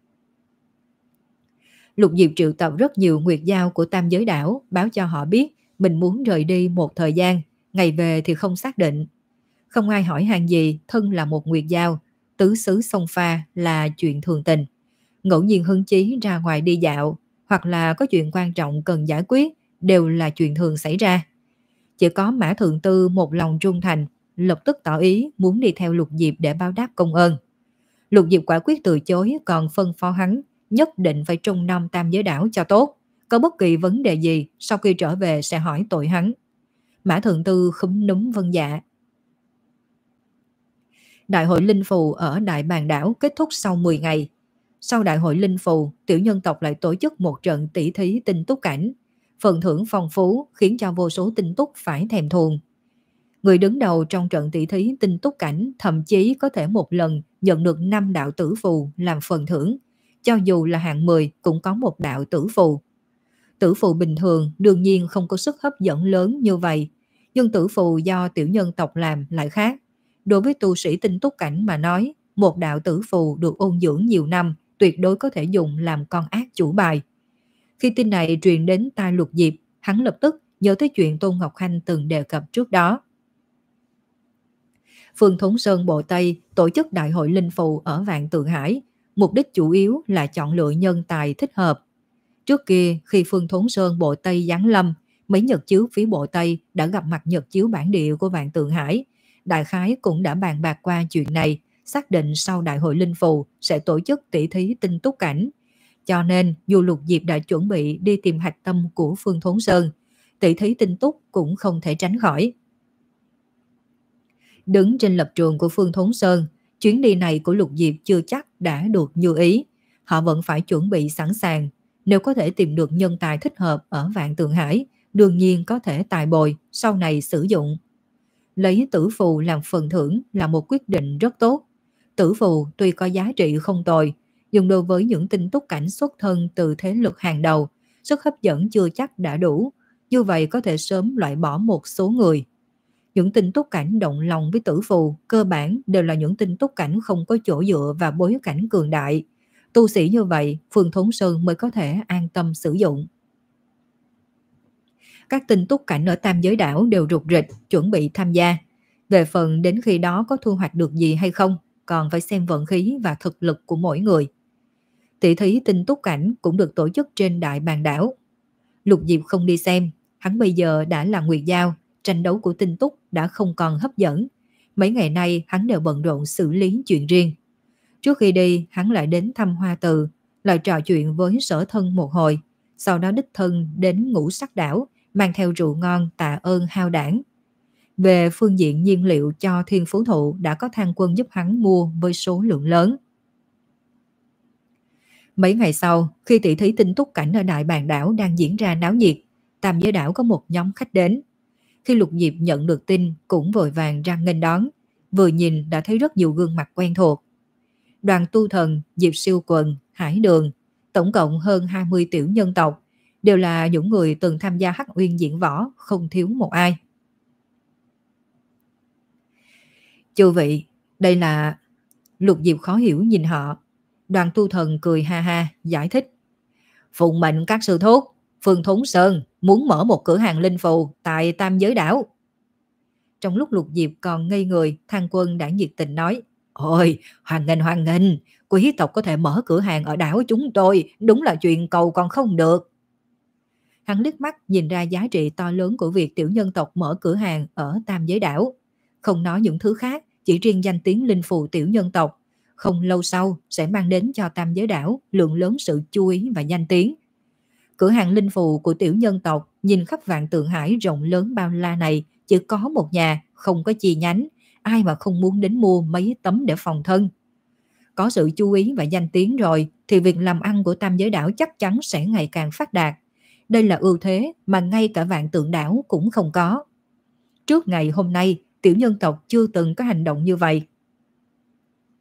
Lục Diệp triệu tập rất nhiều nguyệt giao của tam giới đảo, báo cho họ biết mình muốn rời đi một thời gian, ngày về thì không xác định. Không ai hỏi han gì, thân là một nguyệt giao, tứ xứ sông pha là chuyện thường tình. Ngẫu nhiên hứng chí ra ngoài đi dạo, hoặc là có chuyện quan trọng cần giải quyết, đều là chuyện thường xảy ra. Chỉ có Mã Thượng Tư một lòng trung thành, lập tức tỏ ý muốn đi theo Lục Diệp để báo đáp công ơn. Lục Diệp quả quyết từ chối, còn phân phó hắn nhất định phải trông nom tam giới đảo cho tốt. Có bất kỳ vấn đề gì, sau khi trở về sẽ hỏi tội hắn. Mã Thượng Tư khúm núm vâng dạ. Đại hội linh phù ở Đại Bàng Đảo kết thúc sau mười ngày. Sau đại hội linh phù, tiểu nhân tộc lại tổ chức một trận tỷ thí tinh túc cảnh. Phần thưởng phong phú khiến cho vô số tinh túc phải thèm thuồng. Người đứng đầu trong trận tỷ thí tinh túc cảnh thậm chí có thể một lần nhận được năm đạo tử phù làm phần thưởng. Cho dù là hạng mười cũng có một đạo tử phù. Tử phù bình thường đương nhiên không có sức hấp dẫn lớn như vậy. Nhưng tử phù do tiểu nhân tộc làm lại khác. Đối với tu sĩ tinh túc cảnh mà nói, một đạo tử phù được ôn dưỡng nhiều năm tuyệt đối có thể dùng làm con ác chủ bài. Khi tin này truyền đến tai Lục Diệp, hắn lập tức nhớ tới chuyện Tôn Ngọc Khanh từng đề cập trước đó. Phương Thốn Sơn Bộ Tây tổ chức đại hội linh phù ở Vạn Tượng Hải, mục đích chủ yếu là chọn lựa nhân tài thích hợp. Trước kia, khi Phương Thốn Sơn Bộ Tây giáng lâm, mấy nhật chiếu phía Bộ Tây đã gặp mặt nhật chiếu bản địa của Vạn Tượng Hải. Đại khái cũng đã bàn bạc qua chuyện này, xác định sau đại hội linh phù sẽ tổ chức tỷ thí tinh túc cảnh. Cho nên, dù Lục Diệp đã chuẩn bị đi tìm hạch tâm của Phương Thốn Sơn, tỷ thí tinh túc cũng không thể tránh khỏi. Đứng trên lập trường của Phương Thốn Sơn, chuyến đi này của Lục Diệp chưa chắc đã được như ý. Họ vẫn phải chuẩn bị sẵn sàng. Nếu có thể tìm được nhân tài thích hợp ở Vạn Tượng Hải, đương nhiên có thể tài bồi, sau này sử dụng. Lấy tử phù làm phần thưởng là một quyết định rất tốt. Tử phù tuy có giá trị không tồi, nhưng đối với những tinh túc cảnh xuất thân từ thế lực hàng đầu, sức hấp dẫn chưa chắc đã đủ. Như vậy có thể sớm loại bỏ một số người. Những tinh túc cảnh động lòng với tử phù cơ bản đều là những tinh túc cảnh không có chỗ dựa và bối cảnh cường đại. Tu sĩ như vậy, Phương Thốn Sơn mới có thể an tâm sử dụng. Các tinh túc cảnh ở tam giới đảo đều rục rịch chuẩn bị tham gia. Về phần đến khi đó có thu hoạch được gì hay không, còn phải xem vận khí và thực lực của mỗi người. Tỷ thí tinh túc cảnh cũng được tổ chức trên Đại Bàng Đảo. Lục Diệp không đi xem, hắn bây giờ đã là nguyệt giao, tranh đấu của tinh túc đã không còn hấp dẫn. Mấy ngày nay hắn đều bận rộn xử lý chuyện riêng. Trước khi đi, hắn lại đến thăm Hoa Từ, lại trò chuyện với Sở Thân một hồi, sau đó đích thân đến Ngũ Sắc Đảo, mang theo rượu ngon tạ ơn hao đảng. Về phương diện nhiên liệu cho Thiên Phú Thụ đã có Thang Quân giúp hắn mua với số lượng lớn. Mấy ngày sau, khi tỷ thí tinh túc cảnh ở Đại Bàng Đảo đang diễn ra náo nhiệt, tam giới đảo có một nhóm khách đến. Khi Lục Diệp nhận được tin cũng vội vàng ra nghênh đón, vừa nhìn đã thấy rất nhiều gương mặt quen thuộc. Đoàn Tu Thần, Diệp Siêu Quần, Hải Đường, tổng cộng hơn hai mươi tiểu nhân tộc, đều là những người từng tham gia Hắc Uyên diễn võ, không thiếu một ai. Chư vị, đây là... Lục Diệp khó hiểu nhìn họ. Đoàn Tu Thần cười ha ha, giải thích. Phụng mệnh các sư thúc, Phương Thốn Sơn muốn mở một cửa hàng linh phù tại tam giới đảo. Trong lúc Lục Diệp còn ngây người, Thang Quân đã nhiệt tình nói. Ôi, hoan nghênh hoan nghênh, quý tộc có thể mở cửa hàng ở đảo chúng tôi, đúng là chuyện cầu còn không được. Hắn liếc mắt nhìn ra giá trị to lớn của việc tiểu nhân tộc mở cửa hàng ở tam giới đảo. Không nói những thứ khác, chỉ riêng danh tiếng linh phù tiểu nhân tộc, không lâu sau sẽ mang đến cho tam giới đảo lượng lớn sự chú ý và danh tiếng. Cửa hàng linh phù của tiểu nhân tộc nhìn khắp Vạn Tượng Hải rộng lớn bao la này chỉ có một nhà, không có chi nhánh, ai mà không muốn đến mua mấy tấm để phòng thân. Có sự chú ý và danh tiếng rồi thì việc làm ăn của tam giới đảo chắc chắn sẽ ngày càng phát đạt. Đây là ưu thế mà ngay cả Vạn Tượng đảo cũng không có. Trước ngày hôm nay, tiểu nhân tộc chưa từng có hành động như vậy.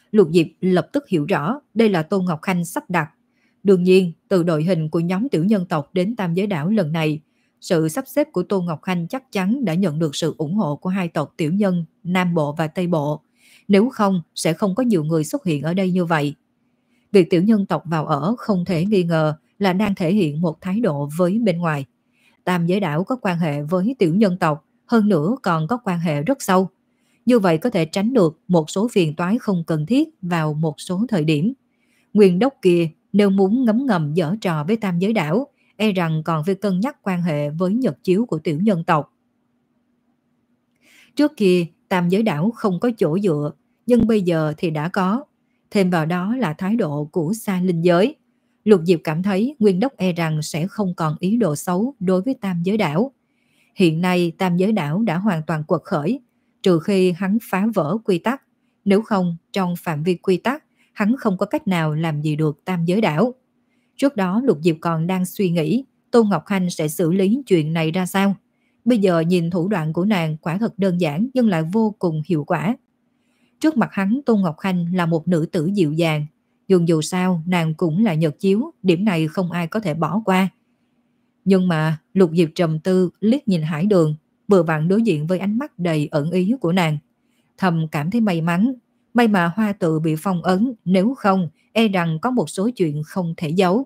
Lục Diệp lập tức hiểu rõ đây là Tôn Ngọc Khanh sắp đặt. Đương nhiên, từ đội hình của nhóm tiểu nhân tộc đến Tam Giới Đảo lần này, sự sắp xếp của Tôn Ngọc Khanh chắc chắn đã nhận được sự ủng hộ của hai tộc tiểu nhân Nam Bộ và Tây Bộ. Nếu không, sẽ không có nhiều người xuất hiện ở đây như vậy. Việc tiểu nhân tộc vào ở không thể nghi ngờ là đang thể hiện một thái độ với bên ngoài. Tam Giới Đảo có quan hệ với tiểu nhân tộc, hơn nữa còn có quan hệ rất sâu. Như vậy có thể tránh được một số phiền toái không cần thiết vào một số thời điểm. Nguyên đốc kia nếu muốn ngấm ngầm giở trò với Tam Giới Đảo, e rằng còn phải cân nhắc quan hệ với nhật chiếu của tiểu nhân tộc. Trước kia, Tam Giới Đảo không có chỗ dựa, nhưng bây giờ thì đã có. Thêm vào đó là thái độ của Sa Linh Giới. Lục Diệp cảm thấy Nguyên đốc e rằng sẽ không còn ý đồ xấu đối với Tam Giới Đảo. Hiện nay Tam Giới Đảo đã hoàn toàn quật khởi, trừ khi hắn phá vỡ quy tắc. Nếu không, trong phạm vi quy tắc, hắn không có cách nào làm gì được Tam Giới Đảo. Trước đó Lục Diệp còn đang suy nghĩ Tôn Ngọc Khanh sẽ xử lý chuyện này ra sao. Bây giờ nhìn thủ đoạn của nàng quả thật đơn giản nhưng lại vô cùng hiệu quả. Trước mặt hắn, Tôn Ngọc Khanh là một nữ tử dịu dàng, nhưng dù sao nàng cũng là nhật chiếu, điểm này không ai có thể bỏ qua. Nhưng mà Lục Diệp trầm tư liếc nhìn Hải Đường, vừa vặn đối diện với ánh mắt đầy ẩn ý của nàng. Thầm cảm thấy may mắn, may mà hoa tự bị phong ấn, nếu không e rằng có một số chuyện không thể giấu.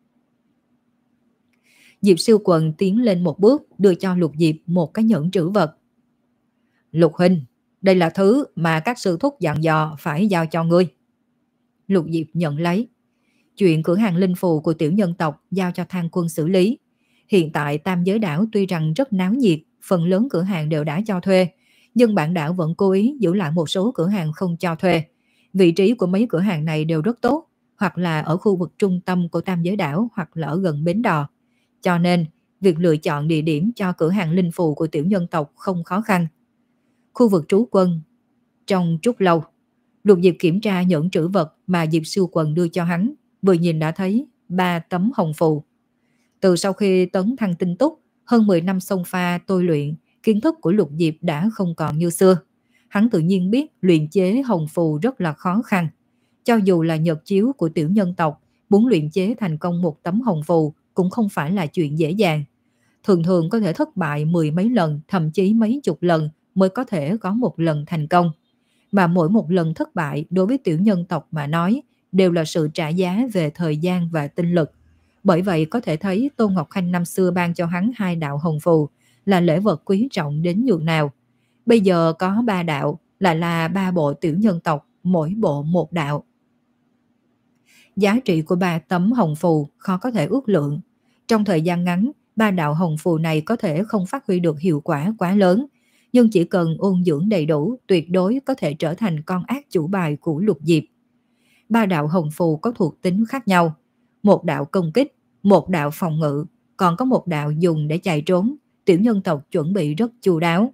Diệp Siêu Quần tiến lên một bước, đưa cho Lục Diệp một cái nhẫn trữ vật. Lục huynh, đây là thứ mà các sư thúc dặn dò phải giao cho ngươi. Lục Diệp nhận lấy. Chuyện cửa hàng linh phù của tiểu nhân tộc giao cho Thang Quân xử lý. Hiện tại Tam Giới Đảo tuy rằng rất náo nhiệt, phần lớn cửa hàng đều đã cho thuê, nhưng bản đảo vẫn cố ý giữ lại một số cửa hàng không cho thuê. Vị trí của mấy cửa hàng này đều rất tốt, hoặc là ở khu vực trung tâm của Tam Giới Đảo, hoặc là ở gần bến đò. Cho nên, việc lựa chọn địa điểm cho cửa hàng linh phù của tiểu nhân tộc không khó khăn. Khu vực trú quân trong trúc lâu, Lục Diệp kiểm tra nhẫn trữ vật mà Diệp Siêu Quần đưa cho hắn, vừa nhìn đã thấy ba tấm hồng phù. Từ sau khi tấn thăng tinh túc, hơn mười năm xông pha tôi luyện, kiến thức của Lục Diệp đã không còn như xưa. Hắn tự nhiên biết luyện chế hồng phù rất là khó khăn. Cho dù là nhật chiếu của tiểu nhân tộc, muốn luyện chế thành công một tấm hồng phù cũng không phải là chuyện dễ dàng. Thường thường có thể thất bại mười mấy lần, thậm chí mấy chục lần mới có thể có một lần thành công. Mà mỗi một lần thất bại đối với tiểu nhân tộc mà nói đều là sự trả giá về thời gian và tinh lực. Bởi vậy có thể thấy Tôn Ngọc Khanh năm xưa ban cho hắn hai đạo hồng phù là lễ vật quý trọng đến nhường nào. Bây giờ có ba đạo, lại là ba bộ tiểu nhân tộc, mỗi bộ một đạo. Giá trị của ba tấm hồng phù khó có thể ước lượng. Trong thời gian ngắn, ba đạo hồng phù này có thể không phát huy được hiệu quả quá lớn, nhưng chỉ cần ôn dưỡng đầy đủ, tuyệt đối có thể trở thành con ác chủ bài của Lục Diệp. Ba đạo hồng phù có thuộc tính khác nhau. Một đạo công kích, một đạo phòng ngự, còn có một đạo dùng để chạy trốn. Tiểu nhân tộc chuẩn bị rất chu đáo.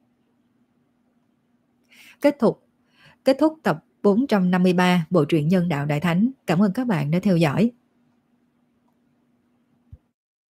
Kết thúc, kết thúc tập bốn trăm năm mươi ba bộ truyện Nhân Đạo Đại Thánh. Cảm ơn các bạn đã theo dõi.